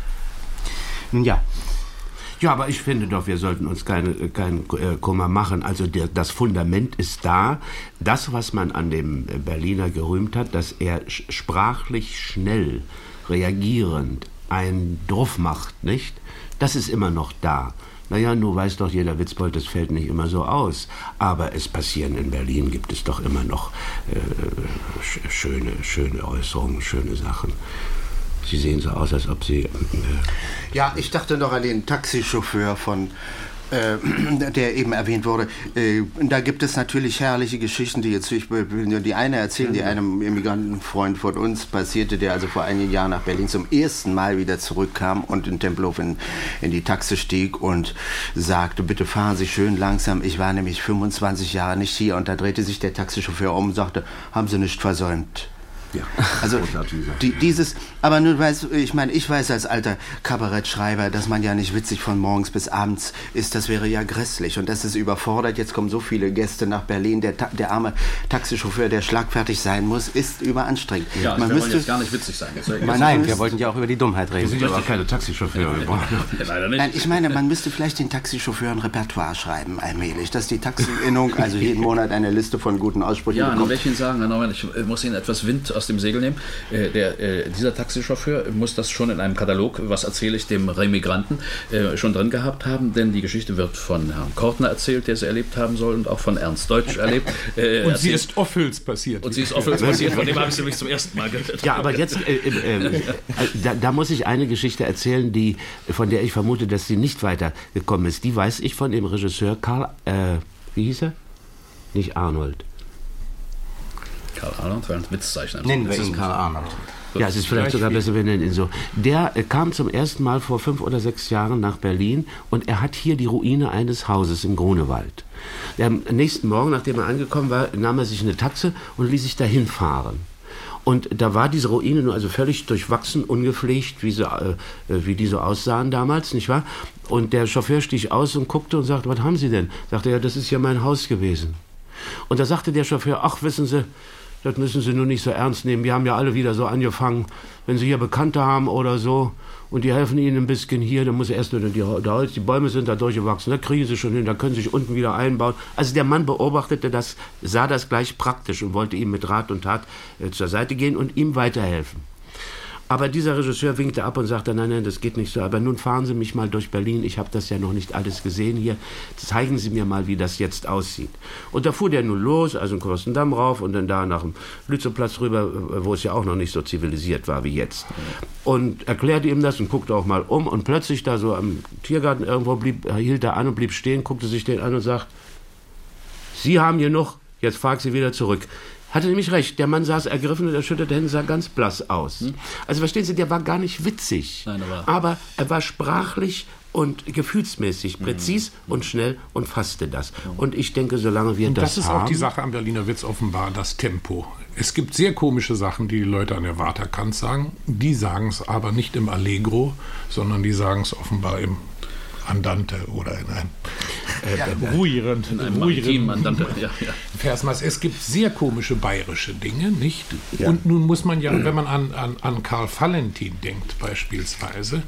Nun ja. Ja, aber ich finde doch, wir sollten uns keinen kein, äh, Kummer machen. Also der, das Fundament ist da. Das, was man an dem Berliner gerühmt hat, dass er sprachlich schnell, reagierend einen Druff macht, nicht? Das ist immer noch da. Naja, nur weiß doch jeder Witzbold, das fällt nicht immer so aus. Aber es passieren in Berlin, gibt es doch immer noch äh, sch- schöne, schöne Äußerungen, schöne Sachen. Sie sehen so aus, als ob Sie... Äh ja, ich dachte noch an den Taxichauffeur von... der eben erwähnt wurde. Da gibt es natürlich herrliche Geschichten, die jetzt, ich will nur die eine erzählen, die einem Immigrantenfreund von uns passierte, der also vor einigen Jahren nach Berlin zum ersten Mal wieder zurückkam und in Tempelhof in, in die Taxi stieg und sagte, bitte fahren Sie schön langsam, ich war nämlich fünfundzwanzig Jahre nicht hier. Und da drehte sich der Taxichauffeur um und sagte, haben Sie nicht versäumt. Ja, also die, dieses, aber nun weiß ich meine, ich weiß als alter Kabarettschreiber, dass man ja nicht witzig von morgens bis abends ist, das wäre ja grässlich und das ist überfordert. Jetzt kommen so viele Gäste nach Berlin, der, der arme Taxichauffeur, der schlagfertig sein muss, ist überanstrengend. Ja, man wir müsste, wollen jetzt gar nicht witzig sein. Man Nein, müsste, wir wollten ja auch über die Dummheit reden. Wir sind aber keine Taxichauffeure. Ja, leider nicht. Nein, ich meine, man müsste vielleicht den Taxichauffeuren Repertoire schreiben, allmählich, dass die Taxi-Innung also jeden Monat eine Liste von guten Aussprüchen ja, bekommt. Ja, ich Ihnen sagen, Herr Neumann, ich muss Ihnen etwas Wind aus dem Segel nehmen. Äh, der, äh, dieser Taxichauffeur muss das schon in einem Katalog, was erzähle ich dem Remigranten, äh, schon drin gehabt haben, denn die Geschichte wird von Herrn Kortner erzählt, der sie erlebt haben soll, und auch von Ernst Deutsch erlebt. Äh, und erzählt. Sie ist Offels passiert. Und sie ist Offels passiert, von dem habe ich sie nämlich zum ersten Mal gehört. Ja, aber jetzt, äh, äh, äh, da, da muss ich eine Geschichte erzählen, die, von der ich vermute, dass sie nicht weitergekommen ist. Die weiß ich von dem Regisseur Karl, äh, wie hieß er? Nicht Arnold. Karl Arnold, weil ein Witzzeichner. Nennen wir ihn Karl Arnold. Ja, es ist vielleicht sogar besser, wir nennen ihn so. Der äh, kam zum ersten Mal vor fünf oder sechs Jahren nach Berlin und er hat hier die Ruine eines Hauses im Grunewald. Am nächsten Morgen, nachdem er angekommen war, nahm er sich eine Taxe und ließ sich dahin fahren. Und da war diese Ruine nur also völlig durchwachsen, ungepflegt, wie, so, äh, wie die so aussahen damals, nicht wahr? Und der Chauffeur stieg aus und guckte und sagte, was haben Sie denn? Sagte er, ja, das ist ja mein Haus gewesen. Und da sagte der Chauffeur, ach, wissen Sie, das müssen Sie nur nicht so ernst nehmen. Wir haben ja alle wieder so angefangen, wenn Sie hier Bekannte haben oder so und die helfen Ihnen ein bisschen hier, dann muss erst nur die, der Holz, die Bäume sind da durchgewachsen, da kriegen Sie schon hin, da können Sie sich unten wieder einbauen. Also der Mann beobachtete das, sah das gleich praktisch und wollte ihm mit Rat und Tat äh, zur Seite gehen und ihm weiterhelfen. Aber dieser Regisseur winkte ab und sagte, nein, nein, das geht nicht so. Aber nun fahren Sie mich mal durch Berlin. Ich habe das ja noch nicht alles gesehen hier. Zeigen Sie mir mal, wie das jetzt aussieht. Und da fuhr der nun los, also in Kurfürstendamm rauf und dann da nach dem Lützowplatz rüber, wo es ja auch noch nicht so zivilisiert war wie jetzt. Und erklärte ihm das und guckte auch mal um. Und plötzlich da so am Tiergarten irgendwo blieb, hielt er an und blieb stehen, guckte sich den an und sagt, Sie haben hier noch, jetzt fahr ich Sie wieder zurück. Hatte nämlich recht, der Mann saß ergriffen und erschütterte Hände, sah ganz blass aus. Hm? Also verstehen Sie, der war gar nicht witzig, Nein, aber, aber er war sprachlich und gefühlsmäßig präzis mhm. und schnell und fasste das. Und ich denke, solange wir und das, das ist haben, auch die Sache am Berliner Witz offenbar, das Tempo. Es gibt sehr komische Sachen, die die Leute an der Waterkant sagen. Die sagen es aber nicht im Allegro, sondern die sagen es offenbar im Andante oder in einem äh, ja, ruhigeren, ruhigeren Andante. Ja, ja. Versmaß. Es gibt sehr komische bayerische Dinge, nicht? Ja. Und nun muss man ja, wenn man an, an, an Karl Valentin denkt beispielsweise,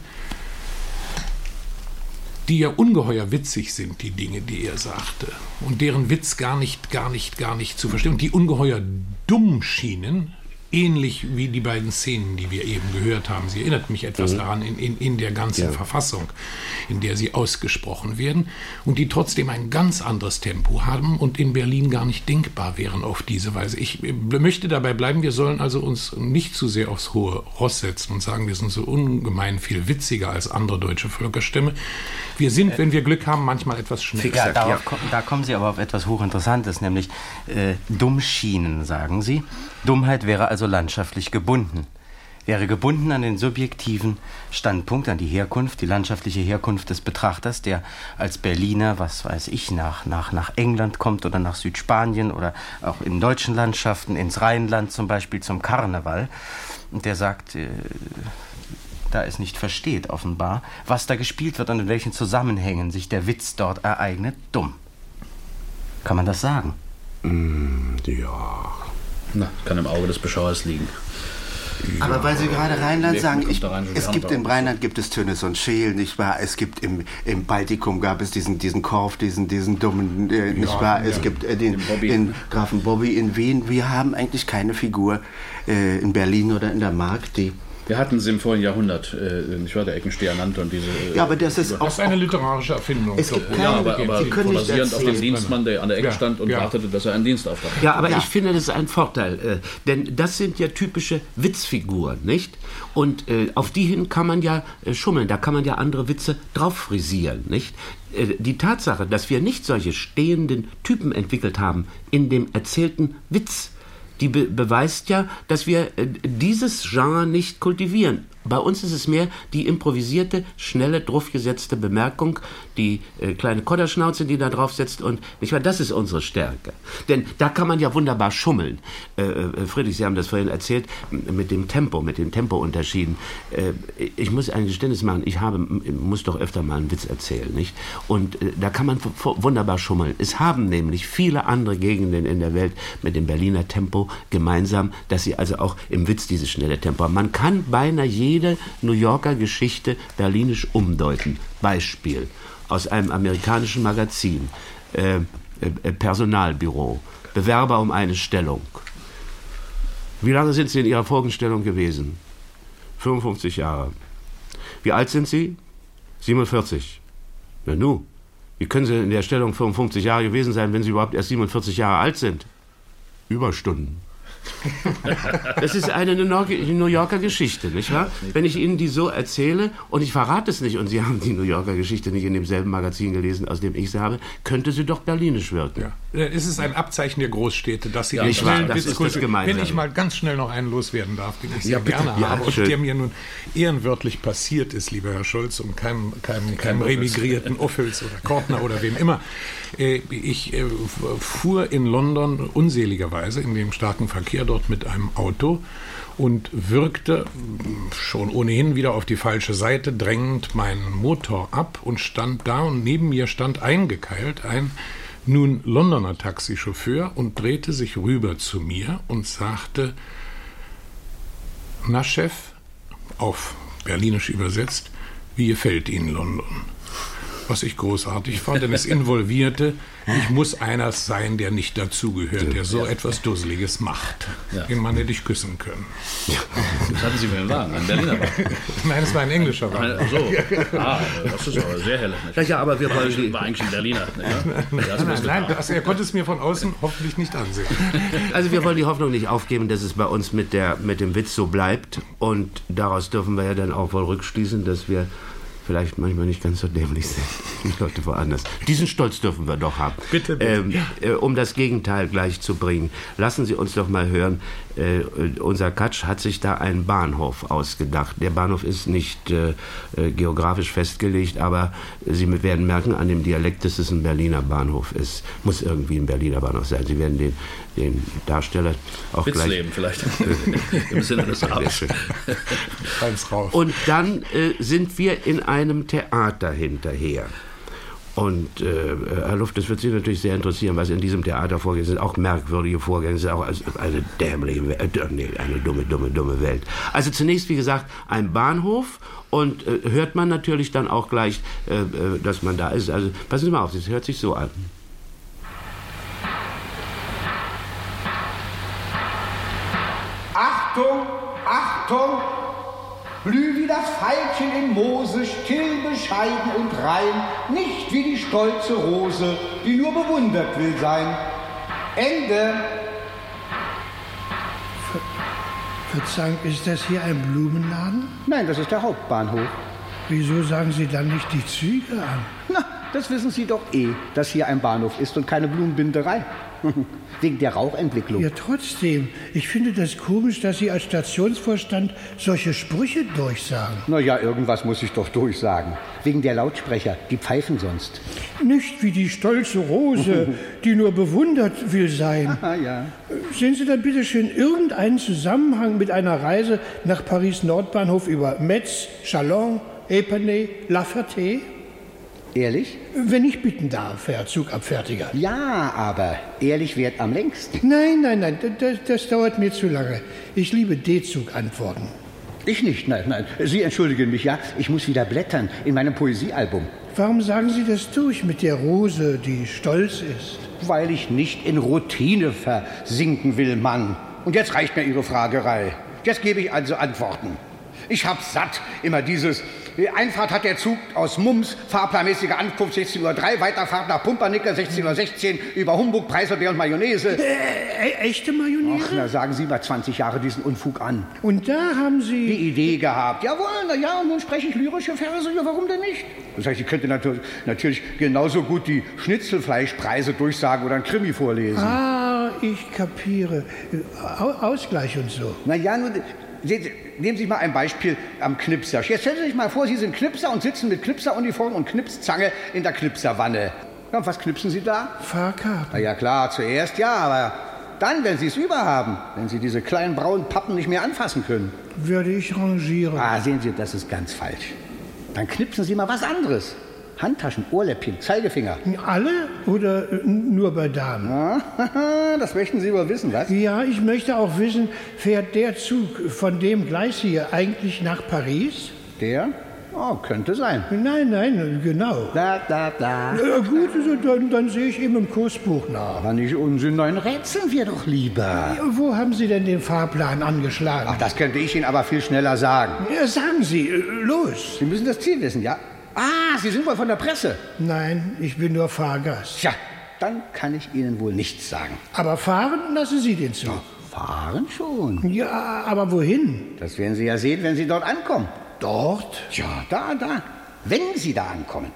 die ja ungeheuer witzig sind, die Dinge, die er sagte, und deren Witz gar nicht, gar nicht, gar nicht zu verstehen, und die ungeheuer dumm schienen, ähnlich wie die beiden Szenen, die wir eben gehört haben. Sie erinnert mich etwas mhm. daran in, in, in der ganzen ja. Verfassung, in der sie ausgesprochen werden und die trotzdem ein ganz anderes Tempo haben und in Berlin gar nicht denkbar wären auf diese Weise. Ich möchte dabei bleiben, wir sollen also uns nicht zu sehr aufs hohe Ross setzen und sagen, wir sind so ungemein viel witziger als andere deutsche Völkerstämme. Wir sind, wenn wir Glück haben, manchmal etwas schneller. Ja, darauf, ja. Da kommen Sie aber auf etwas Hochinteressantes, nämlich äh, Dummschienen, sagen Sie. Dummheit wäre also landschaftlich gebunden. Wäre gebunden an den subjektiven Standpunkt, an die Herkunft, die landschaftliche Herkunft des Betrachters, der als Berliner, was weiß ich, nach, nach, nach England kommt oder nach Südspanien oder auch in deutschen Landschaften, ins Rheinland zum Beispiel zum Karneval. Und der sagt, äh, da es nicht versteht offenbar, was da gespielt wird und in welchen Zusammenhängen sich der Witz dort ereignet, dumm. Kann man das sagen? Mm, ja. Na, kann im Auge des Beschauers liegen. Ja. Aber weil Sie gerade Rheinland sagen, ich, es gibt im Rheinland gibt es Tönnes und Scheel, nicht wahr? Es gibt im, im Baltikum gab es diesen, diesen Korf, diesen, diesen dummen, äh, nicht ja, wahr? Es ja. gibt äh, den, den Grafen Bobby in Wien. Wir haben eigentlich keine Figur äh, in Berlin oder in der Mark, die... Wir hatten sie im vorigen Jahrhundert, äh, nicht wahr, der Eckensteher Nannt und diese... Äh, ja, aber das ist auch... Das ist eine literarische Erfindung. Es gibt keine, ja, aber, aber basierend auf dem Dienstmann, der an der Ecke ja, stand und ja. wartete, dass er einen Dienstauftrag hat. Ja, aber ja. ich finde, das ist ein Vorteil, äh, denn das sind ja typische Witzfiguren, nicht? Und äh, auf die hin kann man ja äh, schummeln, da kann man ja andere Witze drauf frisieren, nicht? Äh, die Tatsache, dass wir nicht solche stehenden Typen entwickelt haben in dem erzählten Witz, die be- beweist ja, dass wir äh, dieses Genre nicht kultivieren. Bei uns ist es mehr die improvisierte, schnelle, draufgesetzte Bemerkung, die äh, kleine Kodderschnauze, die da drauf setzt. Und nicht wahr, das ist unsere Stärke. Denn da kann man ja wunderbar schummeln. Äh, äh, Friedrich, Sie haben das vorhin erzählt, mit dem Tempo, mit den Tempounterschieden. Äh, ich muss ein Geständnis machen, ich habe, muss doch öfter mal einen Witz erzählen, nicht? Und äh, da kann man f- f- wunderbar schummeln. Es haben nämlich viele andere Gegenden in der Welt mit dem Berliner Tempo gemeinsam, dass sie also auch im Witz dieses schnelle Tempo haben. Man kann beinahe jede New Yorker Geschichte berlinisch umdeuten. Beispiel aus einem amerikanischen Magazin, äh, äh, Personalbüro, Bewerber um eine Stellung. Wie lange sind Sie in Ihrer vorigen Stellung gewesen? fünfundfünfzig Jahre. Wie alt sind Sie? siebenundvierzig. Na nu, wie können Sie in der Stellung fünfundfünfzig Jahre gewesen sein, wenn Sie überhaupt erst siebenundvierzig Jahre alt sind? Überstunden. Das ist eine New Yorker Geschichte, nicht wahr? Wenn ich Ihnen die so erzähle und ich verrate es nicht und Sie haben die New Yorker Geschichte nicht in demselben Magazin gelesen, aus dem ich sie habe, könnte sie doch berlinisch wirken. Ja. Es ist ein Abzeichen der Großstädte, dass sie ja, den schnellen das ist das Wenn ich mal ganz schnell noch einen loswerden darf, den ich sehr ja, gerne ja, habe schön. und der mir nun ehrenwörtlich passiert ist, lieber Herr Scholz, und keinem, keinem, keinem remigrierten Ophüls oder Kortner oder wem immer. Ich fuhr in London unseligerweise in dem starken Verkehr dort mit einem Auto und wirkte schon ohnehin wieder auf die falsche Seite, drängend meinen Motor ab und stand da und neben mir stand eingekeilt ein nun Londoner Taxichauffeur und drehte sich rüber zu mir und sagte: Na Chef, auf Berlinisch übersetzt, wie gefällt Ihnen London? Was ich großartig fand, denn es involvierte, ich muss einer sein, der nicht dazugehört, der so etwas Dusseliges macht, ja. den man hätte ich küssen können. Ja. Das hatten Sie für einen Wagen, ein Berliner Wagen? Nein, es war ein englischer Wagen. Ach so, ah, das ist aber sehr hell. Ja, ja, aber wir wollen die... War eigentlich ein Berliner. Ja? Nein, nein, das, er konnte es mir von außen hoffentlich nicht ansehen. Also wir wollen die Hoffnung nicht aufgeben, dass es bei uns mit, der, mit dem Witz so bleibt. Und daraus dürfen wir ja dann auch wohl rückschließen, dass wir vielleicht manchmal nicht ganz so dämlich sind wie Leute woanders. Diesen Stolz dürfen wir doch haben. Bitte, bitte. Ähm, äh, um das Gegenteil gleich zu bringen. Lassen Sie uns doch mal hören, äh, unser Katsch hat sich da einen Bahnhof ausgedacht. Der Bahnhof ist nicht äh, äh, geografisch festgelegt, aber Sie werden merken an dem Dialekt, dass es ein Berliner Bahnhof ist. Muss irgendwie ein Berliner Bahnhof sein. Sie werden den, den Darsteller auch Witzleben gleich... vielleicht. Im Sinne des Abends. Und dann äh, sind wir in einem Theater hinterher. Und äh, Herr Luft, das wird Sie natürlich sehr interessieren, was in diesem Theater vorgeht. Es sind auch merkwürdige Vorgänge, es ist auch eine dämliche, äh, nee, eine dumme, dumme, dumme Welt. Also zunächst, wie gesagt, ein Bahnhof und äh, hört man natürlich dann auch gleich, äh, äh, dass man da ist. Also passen Sie mal auf, das hört sich so an. Achtung! Achtung, Achtung! Blüh wie das Veilchen im Moose, still, bescheiden und rein, nicht wie die stolze Rose, die nur bewundert will sein. Ende. Ver Verzeihung, ist das hier ein Blumenladen? Nein, das ist der Hauptbahnhof. Wieso sagen Sie dann nicht die Züge an? Na, das wissen Sie doch eh, dass hier ein Bahnhof ist und keine Blumenbinderei. Wegen der Rauchentwicklung. Ja, trotzdem. Ich finde das komisch, dass Sie als Stationsvorstand solche Sprüche durchsagen. Na ja, irgendwas muss ich doch durchsagen. Wegen der Lautsprecher, die pfeifen sonst. Nicht wie die stolze Rose, die nur bewundert will sein. Aha, ja. Sehen Sie dann bitte schön irgendeinen Zusammenhang mit einer Reise nach Paris Nordbahnhof über Metz, Chalon, Épernay, La Ferté? Ehrlich? Wenn ich bitten darf, Herr Zugabfertiger. Ja, aber ehrlich währt am längsten. Nein, nein, nein, das, das dauert mir zu lange. Ich liebe D-Zug-Antworten. Ich nicht, nein, nein. Sie entschuldigen mich, ja? Ich muss wieder blättern in meinem Poesiealbum. Warum sagen Sie das durch mit der Rose, die stolz ist? Weil ich nicht in Routine versinken will, Mann. Und jetzt reicht mir Ihre Fragerei. Jetzt gebe ich also Antworten. Ich hab's satt, immer dieses... Einfahrt hat der Zug aus Mums, fahrplanmäßige Ankunft sechzehn Uhr drei, Weiterfahrt nach Pumpernickel sechzehn Uhr sechzehn, über Humbug, Preiselbeer und Mayonnaise. Äh, äh, echte Mayonnaise? Ach, na, sagen Sie mal zwanzig Jahre diesen Unfug an. Und da haben Sie... Die Idee gehabt. Jawohl, na ja, und nun spreche ich lyrische Verse, ja, warum denn nicht? Das heißt, ich könnte natu- natürlich genauso gut die Schnitzelfleischpreise durchsagen oder ein Krimi vorlesen. Ah, ich kapiere. Ausgleich und so. Na ja, nun... Nehmen Sie mal ein Beispiel am Knipser. Jetzt stellen Sie sich mal vor, Sie sind Knipser und sitzen mit Knipseruniform und Knipszange in der Knipserwanne. Ja, und was knipsen Sie da? Fahrkarten. Na ja, klar, zuerst ja, aber dann, wenn Sie es überhaben, wenn Sie diese kleinen braunen Pappen nicht mehr anfassen können. Würde ich rangieren. Ah, sehen Sie, das ist ganz falsch. Dann knipsen Sie mal was anderes. Handtaschen, Ohrläppchen, Zeigefinger. Alle oder nur bei Damen? Ah, das möchten Sie wohl wissen, was? Ja, ich möchte auch wissen, fährt der Zug von dem Gleis hier eigentlich nach Paris? Der? Oh, könnte sein. Nein, nein, genau. Da, da, da. Ja, gut, also dann, dann sehe ich eben im Kursbuch nach. Aber nicht Unsinn, nein, rätseln wir doch lieber. Ja, wo haben Sie denn den Fahrplan angeschlagen? Ach, das könnte ich Ihnen aber viel schneller sagen. Ja, sagen Sie, los. Sie müssen das Ziel wissen, ja? Ah, Sie sind wohl von der Presse. Nein, ich bin nur Fahrgast. Tja, dann kann ich Ihnen wohl nichts sagen. Aber fahren lassen Sie den Zug. Ja, fahren schon. Ja, aber wohin? Das werden Sie ja sehen, wenn Sie dort ankommen. Dort? Ja, da, da. Wenn Sie da ankommen.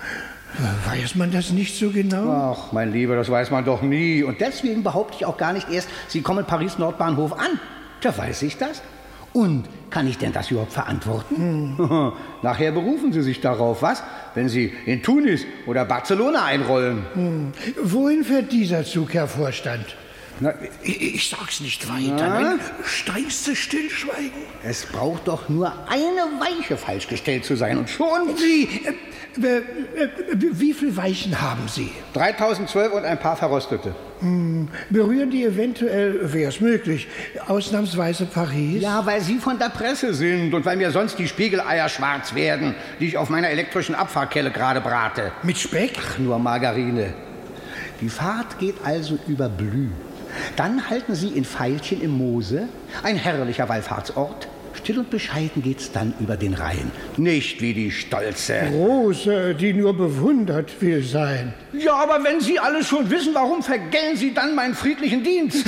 Weiß man das nicht so genau? Ach, mein Lieber, das weiß man doch nie. Und deswegen behaupte ich auch gar nicht erst, Sie kommen Paris Nordbahnhof an. Da weiß ich das. Und kann ich denn das überhaupt verantworten? Hm. Nachher berufen Sie sich darauf, was? Wenn Sie in Tunis oder Barcelona einrollen. Hm. Wohin fährt dieser Zug, Herr Vorstand? Na, ich, ich sag's nicht weiter. Nein, strengste Stillschweigen. Es braucht doch nur eine Weiche falsch gestellt zu sein und schon... Sie, äh, äh, äh, wie viele Weichen haben Sie? dreitausendzwölf und ein paar verrostete. Hm, berühren die eventuell, wäre es möglich, ausnahmsweise Paris? Ja, weil Sie von der Presse sind und weil mir sonst die Spiegeleier schwarz werden, die ich auf meiner elektrischen Abfahrkelle gerade brate. Mit Speck? Ach, nur Margarine. Die Fahrt geht also über Blüh. Dann halten Sie in Veilchen im Moose, ein herrlicher Wallfahrtsort. Still und bescheiden geht's dann über den Rhein. Nicht wie die stolze Rose, die nur bewundert will sein. Ja, aber wenn Sie alles schon wissen, warum vergällen Sie dann meinen friedlichen Dienst?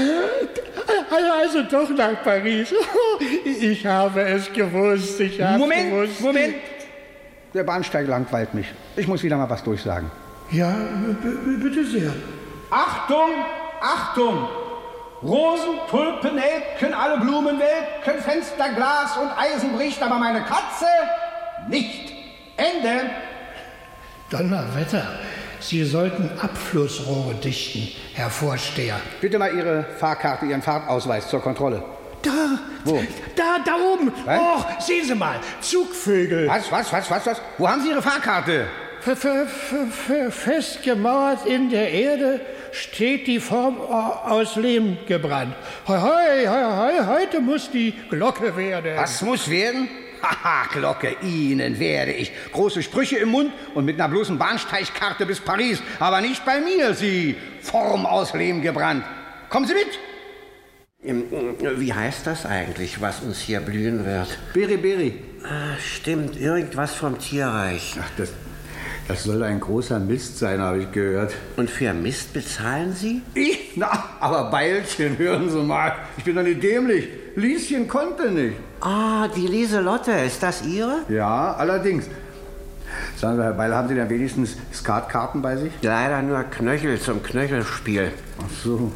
Also doch nach Paris. Ich habe es gewusst, ich habe Moment, gewusst. Moment. Der Bahnsteig langweilt mich. Ich muss wieder mal was durchsagen. Ja, b- bitte sehr. Achtung, Achtung! Rosen, Tulpen, Nelken, alle Blumen welken, Fenster, Glas und Eisen bricht, aber meine Katze nicht. Ende. Donnerwetter, Sie sollten Abflussrohre dichten, Herr Vorsteher. Bitte mal Ihre Fahrkarte, Ihren Fahrtausweis zur Kontrolle. Da, wo? Da, da oben. Was? Och, sehen Sie mal, Zugvögel. Was, was, was, was, was? Wo haben Sie Ihre Fahrkarte? F- f- f- f- festgemauert in der Erde steht die Form aus Lehm gebrannt. Hoi, hoi, hoi, hoi, heute muss die Glocke werden. Was muss werden? Haha, Glocke, Ihnen werde ich. Große Sprüche im Mund und mit einer bloßen Bahnsteigkarte bis Paris. Aber nicht bei mir, Sie Form aus Lehm gebrannt. Kommen Sie mit! Wie heißt das eigentlich, was uns hier blühen wird? Beriberi. Ah, stimmt, irgendwas vom Tierreich. Ach, das, das soll ein großer Mist sein, habe ich gehört. Und für Mist bezahlen Sie? Ich? Na, aber Beilchen, hören Sie mal. Ich bin doch nicht dämlich. Lieschen konnte nicht. Ah, die Lieselotte, ist das Ihre? Ja, allerdings. Sagen Sie, Herr Beil, haben Sie denn wenigstens Skatkarten bei sich? Leider nur Knöchel zum Knöchelspiel. Ach so.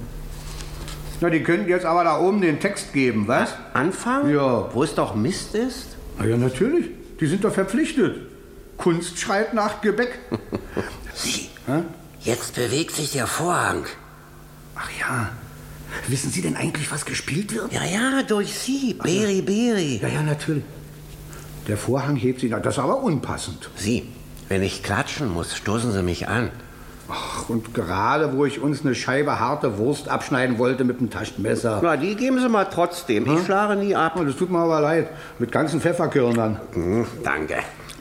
Na, die könnten jetzt aber da oben den Text geben, was? Anfangen? Ja. Wo es doch Mist ist? Na ja, natürlich. Die sind doch verpflichtet. Kunst schreit nach Gebäck. Sie, Hä? Jetzt bewegt sich der Vorhang. Ach ja. Wissen Sie denn eigentlich, was gespielt wird? Ja, ja, durch Sie. Beri, Beri. Ja, ja, natürlich. Der Vorhang hebt sich. Das ist aber unpassend. Sie, wenn ich klatschen muss, stoßen Sie mich an. Ach, und gerade, wo ich uns eine Scheibe harte Wurst abschneiden wollte mit dem Taschenmesser. Na, die geben Sie mal trotzdem. Hm? Ich schlage nie ab. Oh, das tut mir aber leid. Mit ganzen Pfefferkörnern. Hm, danke.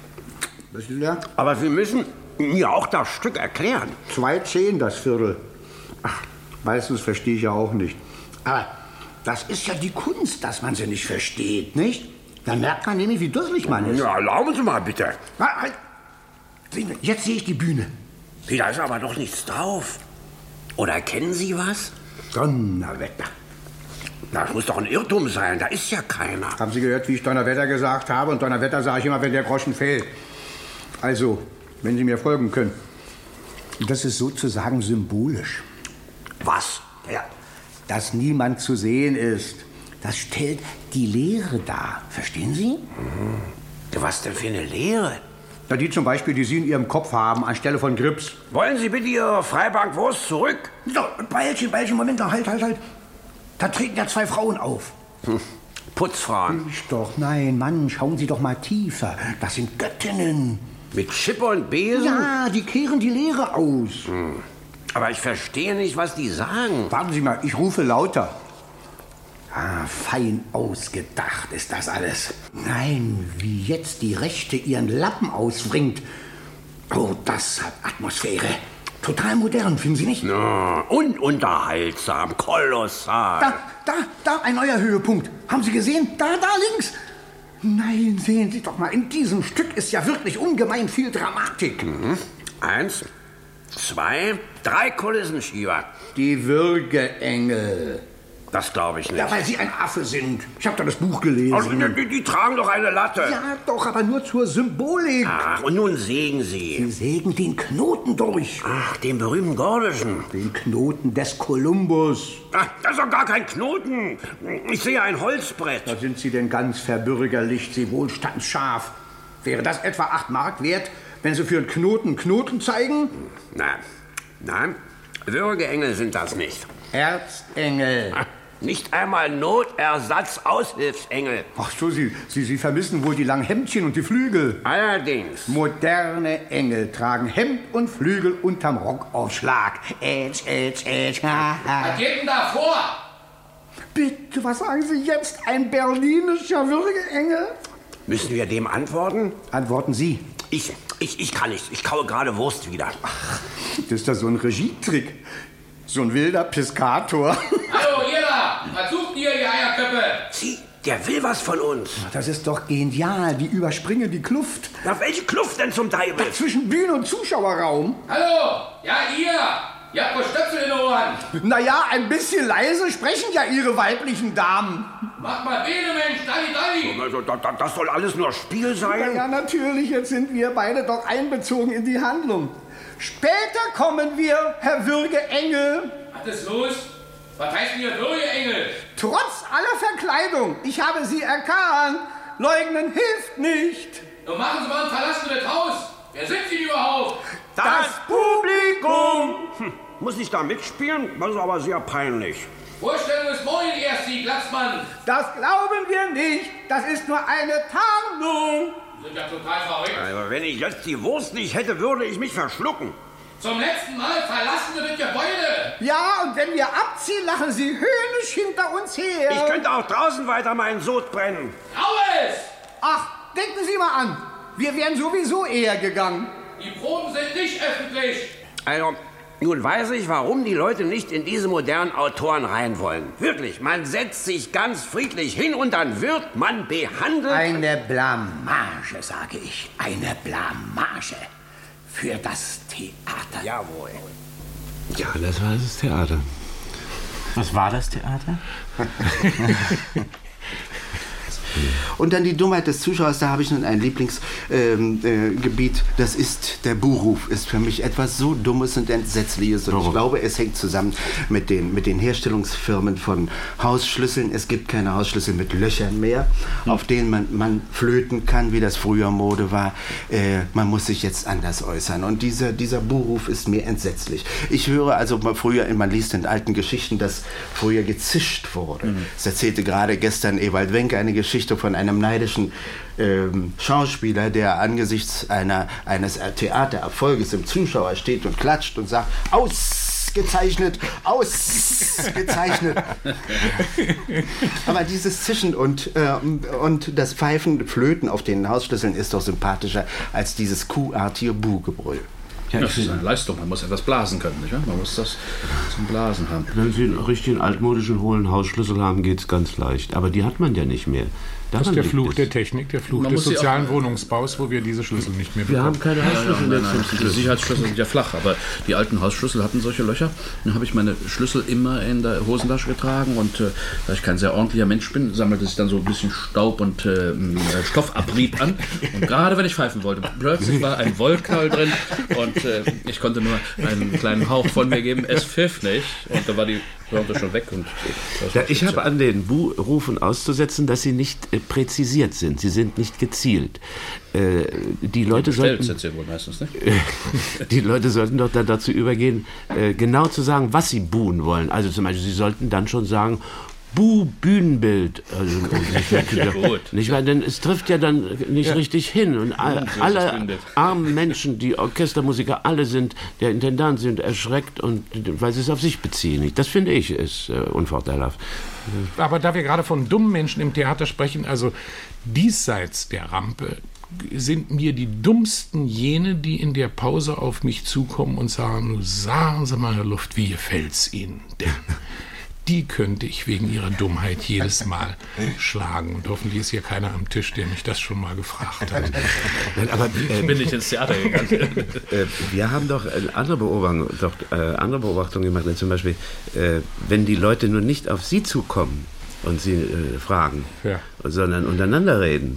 Was ist leer? Aber Sie müssen mir auch das Stück erklären. Zwei Zehn, das Viertel. Ach, weißt du, das verstehe ich ja auch nicht. Aber das ist ja die Kunst, dass man sie nicht versteht, nicht? Dann merkt man nämlich, wie dusselig man ist. Ja, erlauben Sie mal bitte. Halt. Jetzt sehe ich die Bühne. Wie, da ist aber doch nichts drauf. Oder kennen Sie was? Donnerwetter. Das muss doch ein Irrtum sein, da ist ja keiner. Haben Sie gehört, wie ich Donnerwetter gesagt habe? Und Donnerwetter sage ich immer, wenn der Groschen fällt. Also, wenn Sie mir folgen können. Das ist sozusagen symbolisch. Was? Ja, dass niemand zu sehen ist. Das stellt die Leere dar. Verstehen Sie? Mhm. Was denn für eine Leere? Na, die zum Beispiel, die Sie in Ihrem Kopf haben, anstelle von Grips. Wollen Sie bitte Ihre Freibankwurst zurück? So, Beilchen, Beilchen, Moment, halt, halt, halt. Da treten ja zwei Frauen auf. Hm. Putzfrauen. Ich doch, nein, Mann, schauen Sie doch mal tiefer. Das sind Göttinnen. Mit Schippe und Besen? Ja, die kehren die Leere aus. Hm. Aber ich verstehe nicht, was die sagen. Warten Sie mal, ich rufe lauter. Ah, fein ausgedacht ist das alles. Nein, wie jetzt die Rechte ihren Lappen auswringt. Oh, das hat Atmosphäre. Total modern, finden Sie nicht? Ja, und unterhaltsam, kolossal. Da, da, da, ein neuer Höhepunkt. Haben Sie gesehen? Da, da links. Nein, sehen Sie doch mal, in diesem Stück ist ja wirklich ungemein viel Dramatik. Mhm. Eins, zwei, drei Kulissenschieber. Die Würgeengel. Das glaube ich nicht. Ja, weil Sie ein Affe sind. Ich habe da das Buch gelesen. Also, die, die tragen doch eine Latte. Ja, doch, aber nur zur Symbolik. Ach, und nun sägen Sie. Sie sägen den Knoten durch. Ach, den berühmten Gordischen. Den Knoten des Kolumbus. Ach, das ist doch gar kein Knoten. Ich sehe ein Holzbrett. Da sind Sie denn ganz verbürgerlicht, Sie wohlstandsscharf. Wäre das etwa acht Mark wert, wenn Sie für einen Knoten Knoten zeigen? Nein, nein, Würgeengel sind das nicht. Erzengel. Ach. Nicht einmal Notersatz-Aushilfsengel. Ach so, Sie, Sie, Sie vermissen wohl die langen Hemdchen und die Flügel. Allerdings. Moderne Engel tragen Hemd und Flügel unterm Rockaufschlag. Ätsch, ätsch, ätsch. Was geht denn da vor? Bitte, was sagen Sie jetzt? Ein berlinischer Würgeengel? Müssen wir dem antworten? Antworten Sie. Ich, ich, ich kann nicht. Ich kaue gerade Wurst wieder. Ach, das ist doch so ein Regietrick. So ein wilder Piscator. Hallo, ihr da! Was sucht ihr, ihr Eierköppe? Sie, der will was von uns. Das ist doch genial. Die überspringen die Kluft. Na, welche Kluft denn zum Teufel? Da zwischen Bühne und Zuschauerraum. Hallo! Ja, ihr! Ihr habt wohl Stöpsel in den Ohren. Naja, ein bisschen leise sprechen ja Ihre weiblichen Damen. Macht mal Bene, Mensch, Dalli, Dalli! Also, das soll alles nur Spiel sein? Na ja, natürlich. Jetzt sind wir beide doch einbezogen in die Handlung. Später kommen wir, Herr Würgeengel. Was ist los? Was heißt denn hier Würgeengel? Trotz aller Verkleidung. Ich habe Sie erkannt. Leugnen hilft nicht. Nun machen Sie mal und verlassen Sie das Haus. Wer sind Sie überhaupt? Das, das Publikum. Hm, muss ich da mitspielen? Das ist aber sehr peinlich. Vorstellung ist morgen erst, Sie Glatzmann. Das glauben wir nicht. Das ist nur eine Tarnung. Sie sind ja total verrückt. Also, wenn ich jetzt die Wurst nicht hätte, würde ich mich verschlucken. Zum letzten Mal verlassen Sie das Gebäude. Ja, und wenn wir abziehen, lachen Sie höhnisch hinter uns her. Ich könnte auch draußen weiter meinen Sod brennen. Raus! Ach, denken Sie mal an. Wir wären sowieso eher gegangen. Die Proben sind nicht öffentlich. Also, Nun weiß ich, warum die Leute nicht in diese modernen Autoren rein wollen. Wirklich, man setzt sich ganz friedlich hin und dann wird man behandelt... Eine Blamage, sage ich. Eine Blamage. Für das Theater. Jawohl. Ja, das war das Theater. Was war das Theater? Und dann die Dummheit des Zuschauers, da habe ich nun ein Lieblingsgebiet, ähm, äh, das ist der Buchruf, ist für mich etwas so Dummes und Entsetzliches. Und ich glaube, es hängt zusammen mit den, mit den Herstellungsfirmen von Hausschlüsseln. Es gibt keine Hausschlüssel mit Löchern mehr, hm. auf denen man, man flöten kann, wie das früher Mode war. Äh, man muss sich jetzt anders äußern. Und dieser, dieser Buchruf ist mir entsetzlich. Ich höre also früher, man liest in alten Geschichten, dass früher gezischt wurde. Hm. Es erzählte gerade gestern Ewald Wenck eine Geschichte von einem neidischen ähm, Schauspieler, der angesichts einer, eines Theatererfolges im Zuschauer steht und klatscht und sagt, ausgezeichnet, ausgezeichnet. Aber dieses Zischen und, äh, und das Pfeifen, Flöten auf den Hausschlüsseln ist doch sympathischer als dieses kuhartige Buhgebrüll. Ja, das ist eine Leistung, man muss etwas blasen können, nicht wahr? Man muss das zum Blasen haben. Wenn Sie einen richtigen altmodischen hohlen Hausschlüssel haben, geht es ganz leicht. Aber die hat man ja nicht mehr. Das ist der Fluch der Technik, der Fluch des sozialen Wohnungsbaus, wo wir diese Schlüssel nicht mehr bekommen. Wir haben keine Hausschlüssel mehr. Ja, ja, nein, nein, die Sicherheitsschlüssel sind ja flach, aber die alten Hausschlüssel hatten solche Löcher. Dann habe ich meine Schlüssel immer in der Hosentasche getragen und äh, da ich kein sehr ordentlicher Mensch bin, sammelte sich dann so ein bisschen Staub und äh, Stoffabrieb an. Und gerade wenn ich pfeifen wollte, plötzlich war ein Wollknall drin und äh, ich konnte nur einen kleinen Hauch von mir geben, es pfiff nicht und da war die Hörte schon weg. Und ja, ich habe an den Buhrufen auszusetzen, dass sie nicht äh, präzisiert sind. Sie sind nicht gezielt. Äh, die Leute sollten, sind sie wohl meistens, nicht? Die Leute sollten doch dann dazu übergehen, äh, genau zu sagen, was sie buhen wollen. Also zum Beispiel, sie sollten dann schon sagen, Buh, Bühnenbild. Also, nicht, ja, gut. Nicht, weil denn es trifft ja dann nicht ja. richtig hin. Und all, alle armen Menschen, die Orchestermusiker, alle sind, der Intendant sind erschreckt, und, weil sie es auf sich beziehen. Das finde ich ist äh, unvorteilhaft. Aber da wir gerade von dummen Menschen im Theater sprechen, also diesseits der Rampe, sind mir die dummsten jene, die in der Pause auf mich zukommen und sagen, sagen Sie mal, Herr Luft, wie gefällt's Ihnen denn? Die könnte ich wegen ihrer Dummheit jedes Mal schlagen. Und hoffentlich ist hier keiner am Tisch, der mich das schon mal gefragt hat. Aber äh, bin ich ins Theater gegangen. äh, wir haben doch andere Beobachtungen, doch, äh, andere Beobachtungen gemacht. Zum Beispiel, äh, wenn die Leute nur nicht auf sie zukommen und sie äh, fragen, ja. sondern untereinander reden.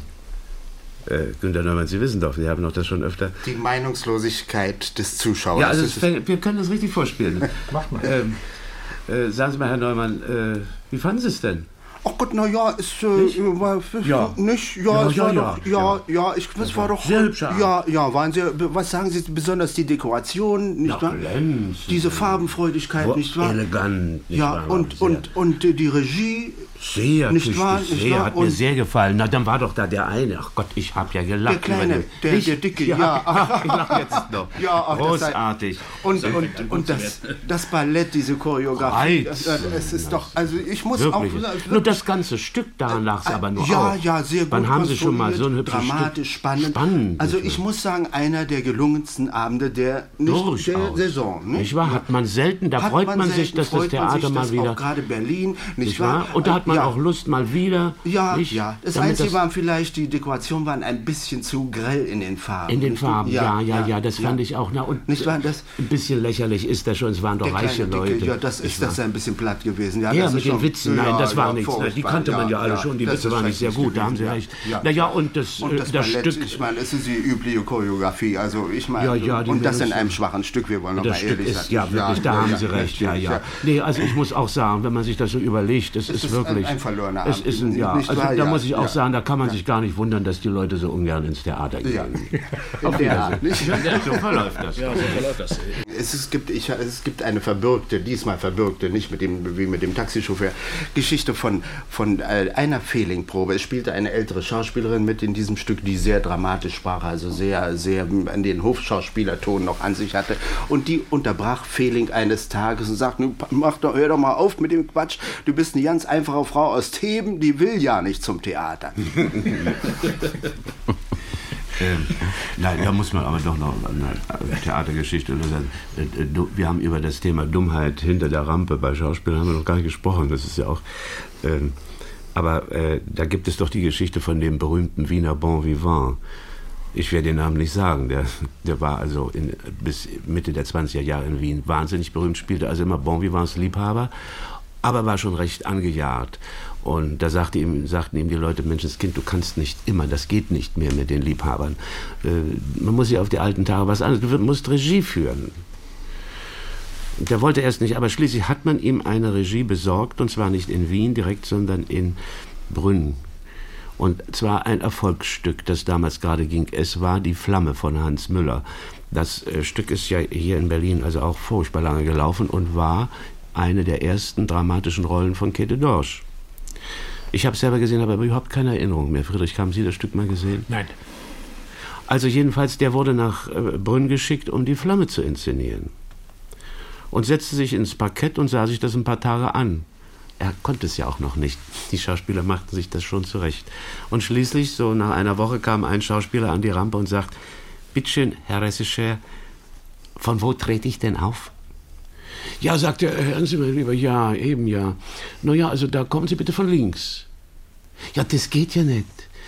Äh, Günter Neumann, Sie wissen doch, Sie haben doch das schon öfter... Die Meinungslosigkeit des Zuschauers. Ja, also es, wir können das richtig vorspielen. Mach mal. Ähm, Äh, sagen Sie mal, Herr Neumann, äh, wie fanden Sie es denn? Ach Gott, na ja, es äh, war ja. nicht, ja, ja, es ja, war ja, doch, ja, ja, ja, ich, es war doch, sehr hübscher ja, ja, waren Sie, was sagen Sie, besonders die Dekoration, nicht wahr? Diese Farbenfreudigkeit, Wo nicht wahr? Elegant, nicht ja, wahr? und, und, und die Regie, sehr, nicht wahr? Sehr, nicht wahr? Hat mir sehr gefallen. Na, dann war doch da der eine, ach Gott, ich hab ja gelacht. Der Kleine, der, der, der Dicke, ja. ja. Ach, ich lach jetzt noch. Ja, ach, großartig. Das und und, und, und das, das Ballett, diese Choreografie, das, es ist doch, also ich muss wirklich. auch... Wirklich. Nur das ganze Stück daran lag es aber nur Ja, auf. ja, sehr gut. Wann haben Sie schon mal so ein hübsches dramatisch, Stück? Spannend. Spannend. Also ich muss sagen, einer der gelungensten Abende der, nicht der Saison. Nicht? nicht wahr? Hat man selten, da hat freut man, man selten, sich, dass das Theater sich, mal wieder... Auch gerade Berlin, nicht, nicht wahr? wahr? Und da hat man ja. auch Lust mal wieder... Ja, nicht? ja. Das Damit Einzige das war vielleicht, die Dekorationen waren ein bisschen zu grell in den Farben. In den nicht? Farben, ja, ja, ja, ja das ja. fand ich auch. Na, und nicht wahr? Das, ein bisschen lächerlich ist das schon, es waren doch reiche Dicke, Leute. Ja, das ist das ein bisschen platt gewesen. Ja, ja das mit ist den schon, Witzen, nein, ja, das war ja, nichts. furchtbar. Die kannte man ja, ja alle ja, schon, die das Witze waren nicht sehr gut, gewesen, da haben Sie ja. recht. Ja. Naja, und das, und das, das Ballett, Stück... ich meine, es ist die übliche Choreografie, also ich meine, ja, ja, und das in einem schwachen Stück, wir wollen noch mal ehrlich sein. Ja, wirklich, da haben Sie recht, ja, ja. Nee, also ich muss auch sagen, wenn man sich das so überlegt, es ist wirklich... ein verlorener Es ist ein, ja, also da muss ich auch sagen, da kann man sich gar nicht wundern, dass die Leute so ungern ins Theater gehen. Ja. Auf Wiedersehen. Ja, so verläuft das. Ja, so verläuft das. Es, ist, gibt, ich, es gibt eine verbürgte, diesmal verbürgte, nicht mit dem, wie mit dem Taxichauffeur, Geschichte von, von einer Fehlingprobe. Es spielte eine ältere Schauspielerin mit in diesem Stück, die sehr dramatisch sprach, also sehr, sehr an den Hofschauspielerton noch an sich hatte. Und die unterbrach Fehling eines Tages und sagte, mach doch, hör doch mal auf mit dem Quatsch, du bist eine ganz einfache Frau aus Theben, die will ja nicht zum Theater. ähm, nein, da muss man aber doch noch eine Theatergeschichte sagen. Wir haben über das Thema Dummheit hinter der Rampe bei Schauspielern haben wir noch gar nicht gesprochen. Das ist ja auch. Ähm, aber äh, da gibt es doch die Geschichte von dem berühmten Wiener Bon Vivant. Ich werde den Namen nicht sagen. Der, der war also in, bis Mitte der zwanziger Jahre in Wien wahnsinnig berühmt, spielte also immer Bon Vivants Liebhaber, aber war schon recht angejagt. Und da sagte ihm, sagten ihm die Leute, Menschenskind, du kannst nicht immer, das geht nicht mehr mit den Liebhabern. Äh, man muss ja auf die alten Tage was anderes, du musst Regie führen. Der wollte erst nicht, aber schließlich hat man ihm eine Regie besorgt, und zwar nicht in Wien direkt, sondern in Brünn. Und zwar ein Erfolgsstück, das damals gerade ging. Es war Die Flamme von Hans Müller. Das äh, Stück ist ja hier in Berlin also auch furchtbar lange gelaufen und war eine der ersten dramatischen Rollen von Käthe Dorsch. Ich habe es selber gesehen, aber überhaupt keine Erinnerung mehr. Friedrich, haben Sie das Stück mal gesehen? Nein. Also jedenfalls, der wurde nach äh, Brünn geschickt, um Die Flamme zu inszenieren. Und setzte sich ins Parkett und sah sich das ein paar Tage an. Er konnte es ja auch noch nicht. Die Schauspieler machten sich das schon zurecht. Und schließlich, so nach einer Woche, kam ein Schauspieler an die Rampe und sagt, bitteschön, Herr Regisseur, von wo trete ich denn auf? Ja, sagt er, hören Sie mal lieber, ja, eben ja. Na ja, also da kommen Sie bitte von links. Ja, das geht ja nicht.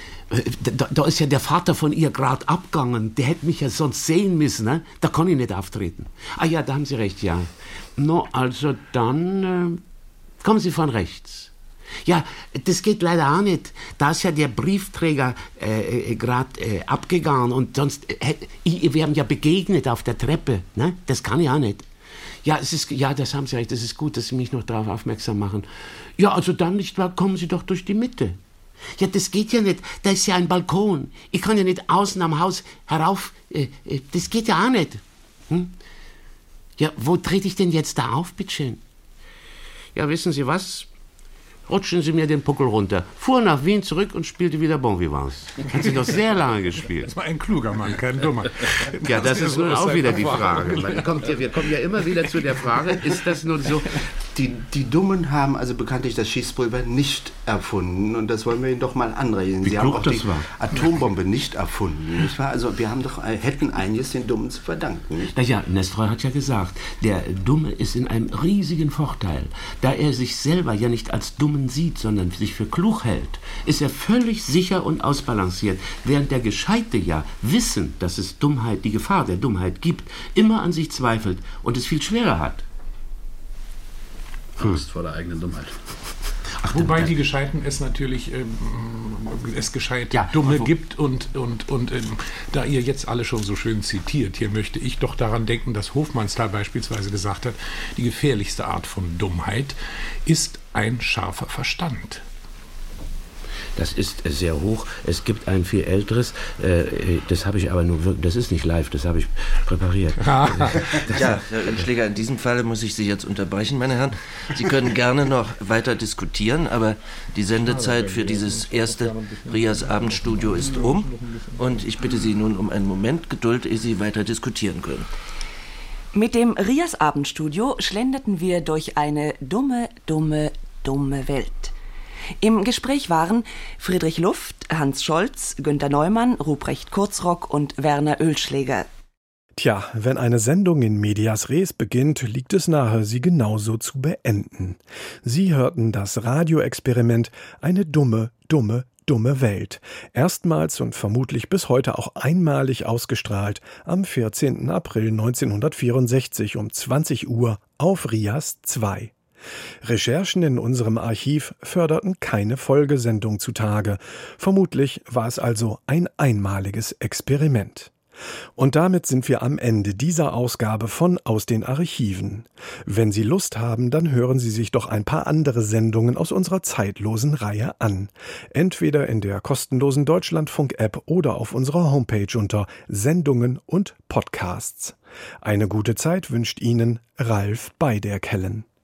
Da, da ist ja der Vater von ihr gerade abgegangen. Der hätte mich ja sonst sehen müssen. Ne? Da kann ich nicht auftreten. Ah ja, da haben Sie recht, ja. No, also dann äh, kommen Sie von rechts. Ja, das geht leider auch nicht. Da ist ja der Briefträger äh, gerade äh, abgegangen und sonst äh, wir haben ja begegnet auf der Treppe. Ne? Das kann ich auch nicht. Ja, es ist, ja, das haben Sie recht. Es ist gut, dass Sie mich noch darauf aufmerksam machen. Ja, also dann nicht wahr, kommen Sie doch durch die Mitte. Ja, das geht ja nicht. Da ist ja ein Balkon. Ich kann ja nicht außen am Haus herauf. Äh, äh, das geht ja auch nicht. Hm? Ja, wo trete ich denn jetzt da auf, bitteschön? Ja, wissen Sie was? Rutschen Sie mir den Puckel runter. Fuhr nach Wien zurück und spielte wieder Bon Vivants. Hat sie doch sehr lange gespielt. Das war ein kluger Mann, kein dummer. Ja, das ist nun auch wieder die Frage. Man kommt ja, wir kommen ja immer wieder zu der Frage, ist das nun so? Die, die Dummen haben also bekanntlich das Schießpulver nicht erfunden. Und das wollen wir Ihnen doch mal anreden. Wie Sie haben auch die war. Atombombe nicht erfunden. Nicht wahr? Also wir haben doch, hätten einiges den Dummen zu verdanken. Nicht? Naja, Nestroy hat ja gesagt, der Dumme ist in einem riesigen Vorteil. Da er sich selber ja nicht als Dummen sieht, sondern sich für klug hält, ist er völlig sicher und ausbalanciert, während der Gescheite ja, wissend, dass es Dummheit, die Gefahr der Dummheit gibt, immer an sich zweifelt und es viel schwerer hat. Angst vor der eigenen Dummheit. Ach, wobei die Gescheiten es natürlich ähm, es gescheite ja, Dumme gibt und, und, und ähm, da ihr jetzt alle schon so schön zitiert, hier möchte ich doch daran denken, dass Hofmannsthal beispielsweise gesagt hat, die gefährlichste Art von Dummheit ist ein scharfer Verstand. Das ist sehr hoch. Es gibt ein viel älteres, äh, das habe ich aber nur wirklich, das ist nicht live, das habe ich präpariert. Ja, Herr Schläger, in diesem Falle muss ich Sie jetzt unterbrechen, meine Herren. Sie können gerne noch weiter diskutieren, aber die Sendezeit für dieses erste Rias Abendstudio ist um und ich bitte Sie nun um einen Moment Geduld, ehe Sie weiter diskutieren können. Mit dem Rias Abendstudio schlenderten wir durch eine dumme, dumme, dumme Welt. Im Gespräch waren Friedrich Luft, Hans Scholz, Günter Neumann, Ruprecht Kurzrock und Werner Oelschläger. Tja, wenn eine Sendung in medias res beginnt, liegt es nahe, sie genauso zu beenden. Sie hörten das Radioexperiment Eine dumme, dumme, dumme Welt. Erstmals und vermutlich bis heute auch einmalig ausgestrahlt am vierzehnten April neunzehnhundertvierundsechzig um zwanzig Uhr auf Rias zwei. Recherchen in unserem Archiv förderten keine Folgesendung zutage. Vermutlich war es also ein einmaliges Experiment. Und damit sind wir am Ende dieser Ausgabe von Aus den Archiven. Wenn Sie Lust haben, dann hören Sie sich doch ein paar andere Sendungen aus unserer zeitlosen Reihe an. Entweder in der kostenlosen Deutschlandfunk-App oder auf unserer Homepage unter Sendungen und Podcasts. Eine gute Zeit wünscht Ihnen Ralf Beiderkellen.